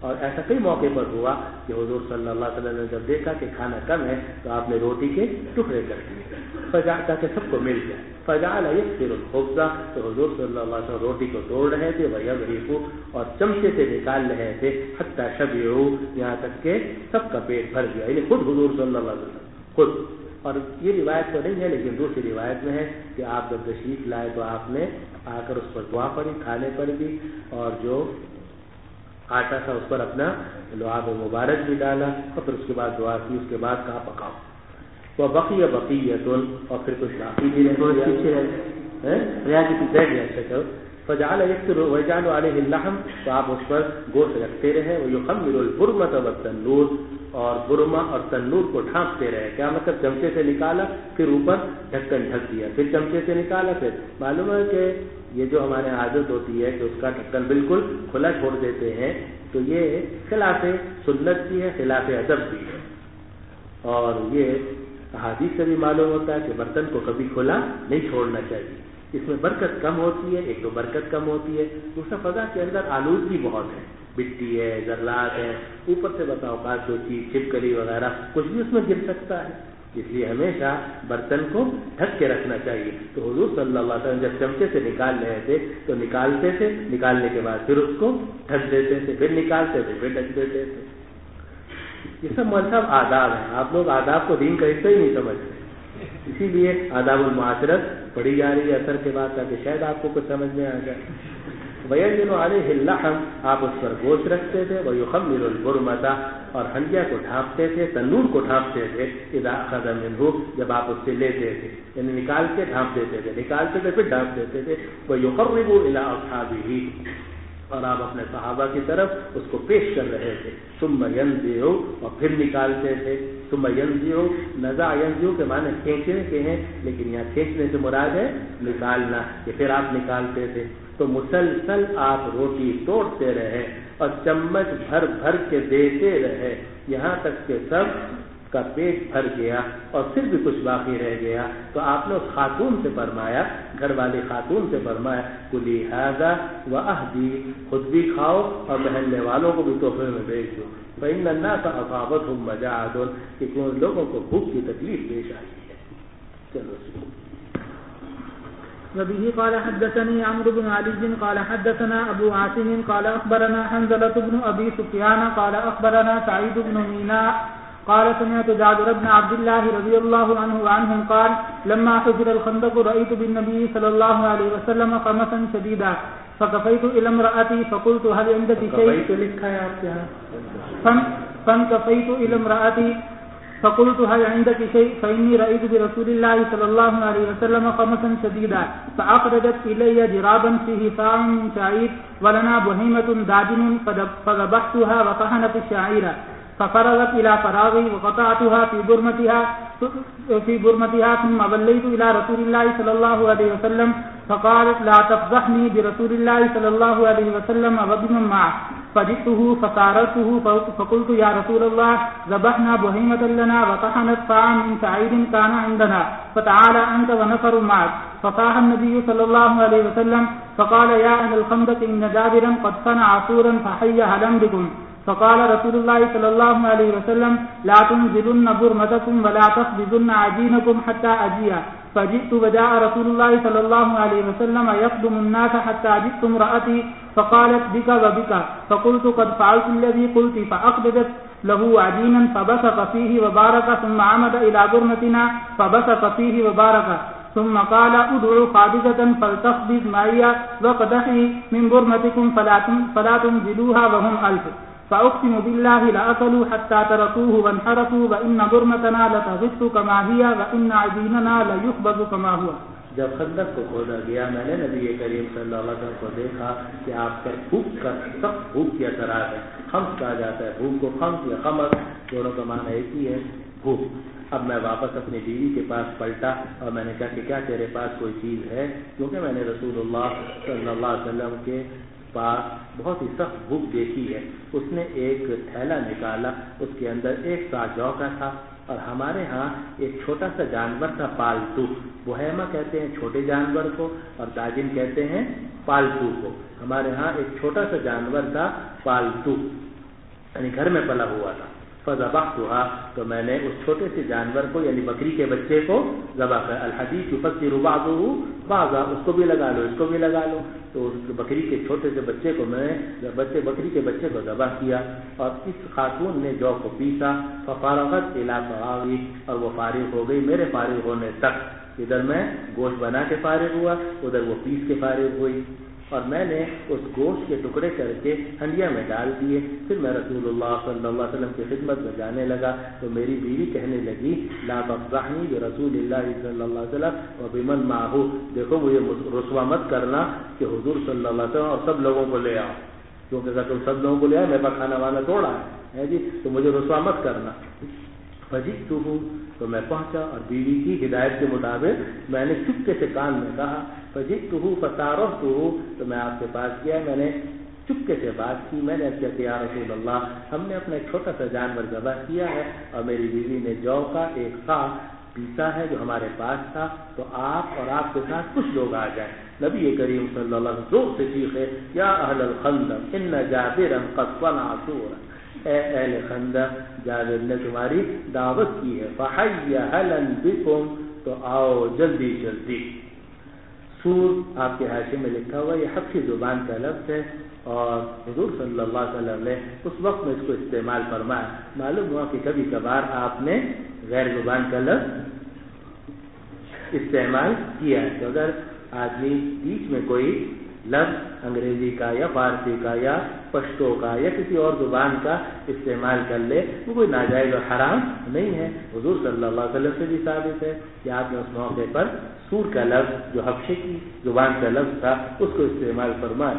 اور ایسا کئی موقع پر ہوا کہ حضور صلی اللہ علیہ وسلم نے جب دیکھا کہ کھانا کم ہے تو آپ نے روٹی کے ٹکڑے کر دیے تاکہ سب کو مل جائے. فجعل يكسر الخبز، تو حضور صلی اللہ علیہ وسلم روٹی کو توڑ رہے تھے ويغرف، اور چمچے سے نکال رہے تھے حتى شبعوا، یہاں تک کہ سب کا پیٹ بھر گیا. یعنی خود حضور صلی اللہ علیہ وسلم خود. اور یہ روایت تو نہیں ہے لیکن دوسری روایت میں ہے کہ آپ جب تشریف لائے تو آپ نے آ کر اس پر دعا پڑھی کھانے پر بھی، اور جو آٹا تھا اس پر اپنا لعاب مبارک بھی ڈالا، اور پھر اس کے بعد دعا کی. اس کے بعد کہا پکاؤ. وہ بقیہ اور پھر کچھ باقی بھی رہے. فجعل يكسر ويجعل عليه اللحم، تو آپ اس پر گوشت رکھتے رہے. ويخمر البرمة والتنور، اور برما اور تنور کو ڈھانپتے رہے. کیا مطلب؟ چمچے سے نکالا پھر اوپر ڈھکن ڈھک دیا، پھر چمچے سے نکالا. پھر معلوم ہے کہ یہ جو ہمارے عادت ہوتی ہے کہ اس کا ڈھکن بالکل کھلا چھوڑ دیتے ہیں، تو یہ خلاف سنت بھی ہے، خلاف ادب بھی ہے. اور یہ احادیث سے بھی معلوم ہوتا ہے کہ برتن کو کبھی کھلا نہیں چھوڑنا چاہیے. اس میں برکت کم ہوتی ہے، ایک تو برکت کم ہوتی ہے، دوسرا فضا کے اندر آلودگی بہت ہے، مٹی ہے، ذرات ہے، اوپر سے بتاؤ بات جو چیز چھپکلی وغیرہ کچھ بھی اس میں گر سکتا ہے. اس لیے ہمیشہ برتن کو ڈھک کے رکھنا چاہیے. تو حضور صلی اللہ علیہ وسلم جب چمچے سے نکال رہے تھے تو نکالتے تھے، نکالنے کے بعد پھر اس کو ڈھک دیتے تھے، پھر نکالتے تھے، پھر ڈھک دیتے تھے. یہ سب مذہب آداب ہیں. آپ لوگ آداب کو دین کا حصہ ہی نہیں سمجھتے، اسی لیے آداب المعاشرت پڑھی جا رہی ہے اثر کے بعد تاکہ شاید آپ کو کچھ سمجھ میں آ جائے. وَيَجْعَلُ عَلَيْهِ اللَّحْمَ، آپ اس پر گوشت رکھتے تھے. وَيُخَمِّرُ الْبُرْمَةَ، اور ہنڈیا کو ڈھانپتے تھے، تنور کو ڈھانپتے تھے. اِذَا أَخَذَ مِنْهُ، جب آپ اس سے لیتے تھے، یعنی نکال کے ڈھانپ دیتے تھے، نکالتے تھے پھر ڈھانپ دیتے تھے. وَيُقَرِّبُ إِلَىٰ أَصْحَابِهِ، اور آپ اپنے صحابہ کی طرف اس کو پیش کر رہے تھے. ثُمَّ يَنزِعُ، اور پھر نکالتے تھے. ثُمَّ يَنزِعُ، نزع ينزع کے معنی کھینچنے کے ہیں، لیکن یہاں کھینچنے سے مراد ہے نکالنا، کہ پھر آپ نکالتے تھے. تو مسلسل آپ روٹی توڑتے رہے اور چمچ بھر بھر کے دیتے رہے، یہاں تک کہ سب کا پیٹ بھر گیا اور پھر بھی کچھ باقی رہ گیا. تو آپ نے اس خاتون سے فرمایا، گھر والی خاتون سے فرمایا، کلی ھذا وأہدی، خود بھی کھاؤ اور محلے والوں کو بھی تحفے میں بھیج دو. فإن الناس أصابتهم مجاعة، کہ ان لوگوں کو بھوک کی تکلیف پیش آئی ہے. چلو. وبه قال حدثني عمرو بن علي قال حدثنا أبو عاصم قال أخبرنا حنظلة بن أبي سفيان قال أخبرنا سعيد بن ميناء قال سمعت جابر بن عبد الله رضي الله عنه وعنهم قال لما حفر الخندق رأيت بالنبي صلى الله عليه وسلم خمسا شديدا فكفيت إلى امرأتي فقلت هل عندك شيء فانكفيت إلى امرأتي فقلت هل عندك شيء فإني رأيت برسول الله صلى الله عليه وسلم خمسا شديدا فأخرجت إلي جرابا فيه صاع من شعير ولنا بهيمة داجن فذبحتها وطحنت الشعير ففرغت إلى فراغي وقطعتها في برمتها ثم وليت إلى رسول الله صلى الله عليه وسلم فقالت لا تفضحني برسول الله صلى الله عليه وسلم وبمن معه. فجئته فسارته فقلت يا رسول الله ذبحنا بهيمة لنا وطحنت صاعا من شعير كان عندنا فتعالى أنت ونفر معك. فصاح النبي صلى الله عليه وسلم فقال يا أهل الخندق إن جابرا قد صنع عصورا فحي هلم بكم. فقال رسول الله صلى الله عليه وسلم لا تنزلن برمتكم ولا تخبزن عجينكم حتى أجيء. فجئت وجاء رسول الله صلى الله عليه وسلم يخدم الناس حتى جئت امرأتي فقالت بك وبك. فقلت قد فعلت الذي قلت فأقبضت له عجينا فبصق فيه وبارك ثم عمد إلى برمتنا فبصق فيه وبارك ثم قال ادعوا خابزة فلتخبز معي وقدحي من برمتكم فلا تنزلوها وهم ألف. فأقسم بالله لأكلوا حتى تركوه وانحرفوا وإن برمتنا لتغث كما هي وإن عجيننا ليخبز كما هو. جب خندق کو کھودا گیا میں نے نبی کریم صلی اللہ علیہ وسلم کو دیکھا کہ آپ پر بھوک کا سخت بھوک کی اثرات ہے. خمس کہا جاتا ہے بھوک کو، خمس یا خمر دونوں کا معنی ایک ہی ہے، بھوک. اب میں واپس اپنی بیوی کے پاس پلٹا اور میں نے کہا کہ کیا تیرے پاس کوئی چیز ہے، کیونکہ میں نے رسول اللہ صلی اللہ علیہ وسلم کے پاس بہت ہی سخت بھوک دیکھی ہے. اس نے ایک تھیلا نکالا، اس کے اندر ایک سا جو کا تھا، اور ہمارے ہاں ایک چھوٹا سا جانور تھا پالتو. بہیمہ کہتے ہیں چھوٹے جانور کو اور داجن کہتے ہیں پالتو کو. ہمارے ہاں ایک چھوٹا سا جانور تھا پالتو، یعنی گھر میں پلا ہوا تھا. فذبحتها تو میں نے اس چھوٹے سے جانور کو یعنی بکری کے بچے کو ذبح کر. الحدیث یفسر بعضه بعضا, اس کو بھی لگا لو اس کو بھی لگا لو. تو اس بکری کے چھوٹے سے بچے کو میں نے بکری کے بچے کو ذبح کیا اور اس خاتون نے جو کو پیسا. ففارغت الى طعامی, اور وہ فارغ ہو گئی میرے فارغ ہونے تک. ادھر میں گوشت بنا کے فارغ ہوا, ادھر وہ پیس کے فارغ ہوئی, اور میں نے اس گوشت کے ٹکڑے کر کے ہنڈیا میں ڈال دیے. پھر میں رسول اللہ صلی اللہ علیہ وسلم کی خدمت میں جانے لگا تو میری بیوی کہنے لگی لا تفضحنی برسول اللہ صلی اللہ علیہ وسلم وبمن معه, دیکھو مجھے رسوا مت کرنا کہ حضور صلی اللہ علیہ وسلم اور سب لوگوں کو لے آؤ, کیونکہ اگر تم سب لوگوں کو لے آؤ میرے پاس کھانا وانا توڑا ہے جی, تو مجھے رسوا مت کرنا. فجئتہ تو میں پہنچا اور بیوی کی ہدایت کے مطابق میں نے چپکے سے کان میں کہا. فجئتہ فصارفہ تو میں آپ کے پاس گیا, میں نے چپکے سے بات کی. میں نے کہا کہ یا رسول اللہ ہم نے اپنا ایک چھوٹا سا جانور ذبح کیا ہے اور میری بیوی نے جو کا ایک سا پیسا ہے جو ہمارے پاس تھا, تو آپ اور آپ کے ساتھ کچھ لوگ آ جائیں. نبی کریم صلی اللہ علیہ وسلم زور سے چیخے یا اہل الخندق ان جابرا قد صنع سورا, اے اہل خندق جابر نے تمہاری دعوت کی ہے. فحی اہلا بکم تو آؤ جلدی جلدی. سور آپ کے حاشیے میں لکھا ہوا یہ حبشی زبان کا لفظ ہے اور حضور صلی اللہ علیہ وسلم نے اس وقت میں اس کو استعمال فرمایا. معلوم ہوا کہ کبھی کبھار آپ نے غیر زبان کا لفظ استعمال کیا ہے. تو اگر آدمی بیچ میں کوئی لفظ انگریزی کا یا فارسی کا یا پشتو کا یا کسی اور زبان کا استعمال کر لے وہ کوئی ناجائز اور حرام نہیں ہے. حضور صلی اللہ علیہ وسلم سے بھی ثابت ہے کہ آپ نے اس موقع پر سور کا لفظ جو حبشے کی زبان کا لفظ تھا اس کو استعمال فرمایا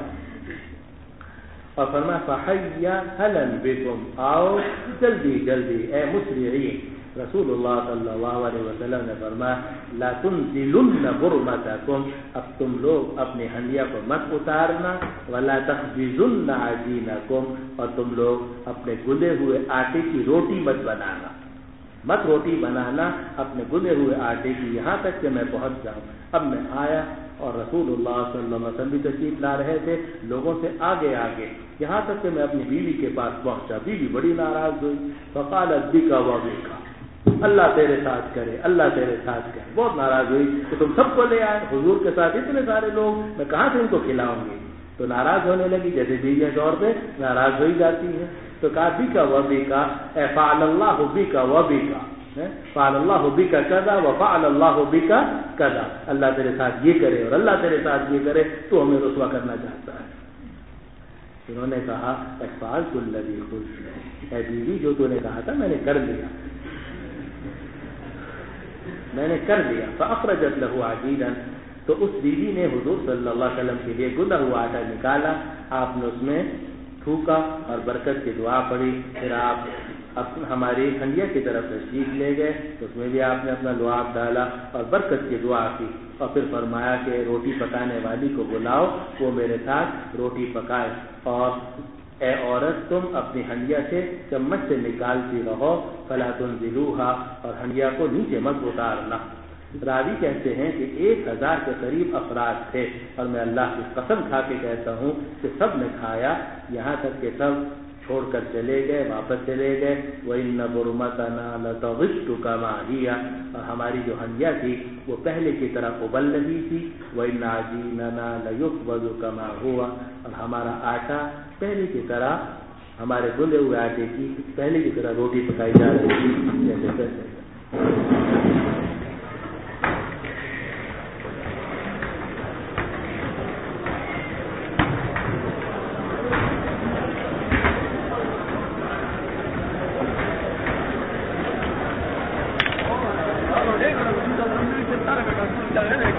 اور فرمایا فحی اہلا بکم, آؤ جلدی جلدی اے مسرعین. رسول اللہ صلی اللہ علیہ وسلم نے فرمایا لا تنزلن برمتکم, اب تم لوگ اپنی ہنڈیا کو مت اتارنا. ولا تخبزن عجینکم, اور تم لوگ اپنے گلے ہوئے آٹے کی روٹی مت بنانا. مت روٹی بنانا اپنے گلے ہوئے آٹے کی یہاں تک کہ میں پہنچ جاؤں. اب میں آیا اور رسول اللہ صلی اللہ علیہ وسلم بھی تشریف لا رہے تھے لوگوں سے آگے آگے, یہاں تک کہ میں اپنی بیوی کے پاس پہنچا. بیوی بڑی ناراض ہوئی. فقالت بک وبک, اللہ تیرے ساتھ کرے اللہ تیرے ساتھ کرے. بہت ناراض ہوئی کہ تم سب کو لے آئے, حضور کے ساتھ اتنے سارے لوگ, میں کہاں سے ان کو کھلاؤں گی. تو ناراض ہونے لگی جیسے بیویاں طور پہ ناراض ہوئی جاتی ہیں. تو کہا بک وبک اے فعل اللہ بک وبک, فعل اللہ بک کذا وفعل اللہ بک کذا, اللہ تیرے ساتھ یہ کرے اور اللہ تیرے ساتھ یہ کرے, تو ہمیں رسوا کرنا چاہتا ہے. انہوں نے کہا فعلت الذی قلت, اے بیوی جو تو نے کہا تھا میں نے کر لیا, میں نے کر لیا. فاخرجت له عجینا, تو اس بیوی نے حضور صلی اللہ علیہ وسلم کے لیے گلا ہوا آٹا نکالا. آپ نے اس میں تھوکا اور برکت کی دعا پڑھی. پھر آپ ہماری ہنڈیا کی طرف تشریف لے گئے, اس میں بھی آپ نے اپنا لعاب ڈالا اور برکت کی دعا کی. اور پھر فرمایا کہ روٹی پکانے والی کو بلاؤ, وہ میرے ساتھ روٹی پکائے. اور اے عورت تم اپنی ہنڈیا سے چمچ سے نکالتی رہو, فلا تنزلوها, اور ہنڈیا کو نیچے مت اتارنا. راوی کہتے ہیں کہ 1000 کے قریب افراد تھے اور میں اللہ کی قسم کھا کے کہتا ہوں کہ سب نے کھایا, یہاں تک کہ سب چھوڑ کر چلے گئے, واپس چلے گئے. وَإِنَّ بُرْمَتَنَا لَتَغِشُّ كَمَا هِيَ, اور ہماری جو ہنڈیا تھی وہ پہلے کی طرح ابل رہی تھی. وَإِنَّ عَجِينَنَا لَيُخْبَزُ كَمَا هُوَ, اور ہمارا آٹا پہلے کی طرح ہمارے گلے ہوئے آٹے کی پہلے کی طرح روٹی پکائی جا رہی تھی جیسے پہلے. Gracias.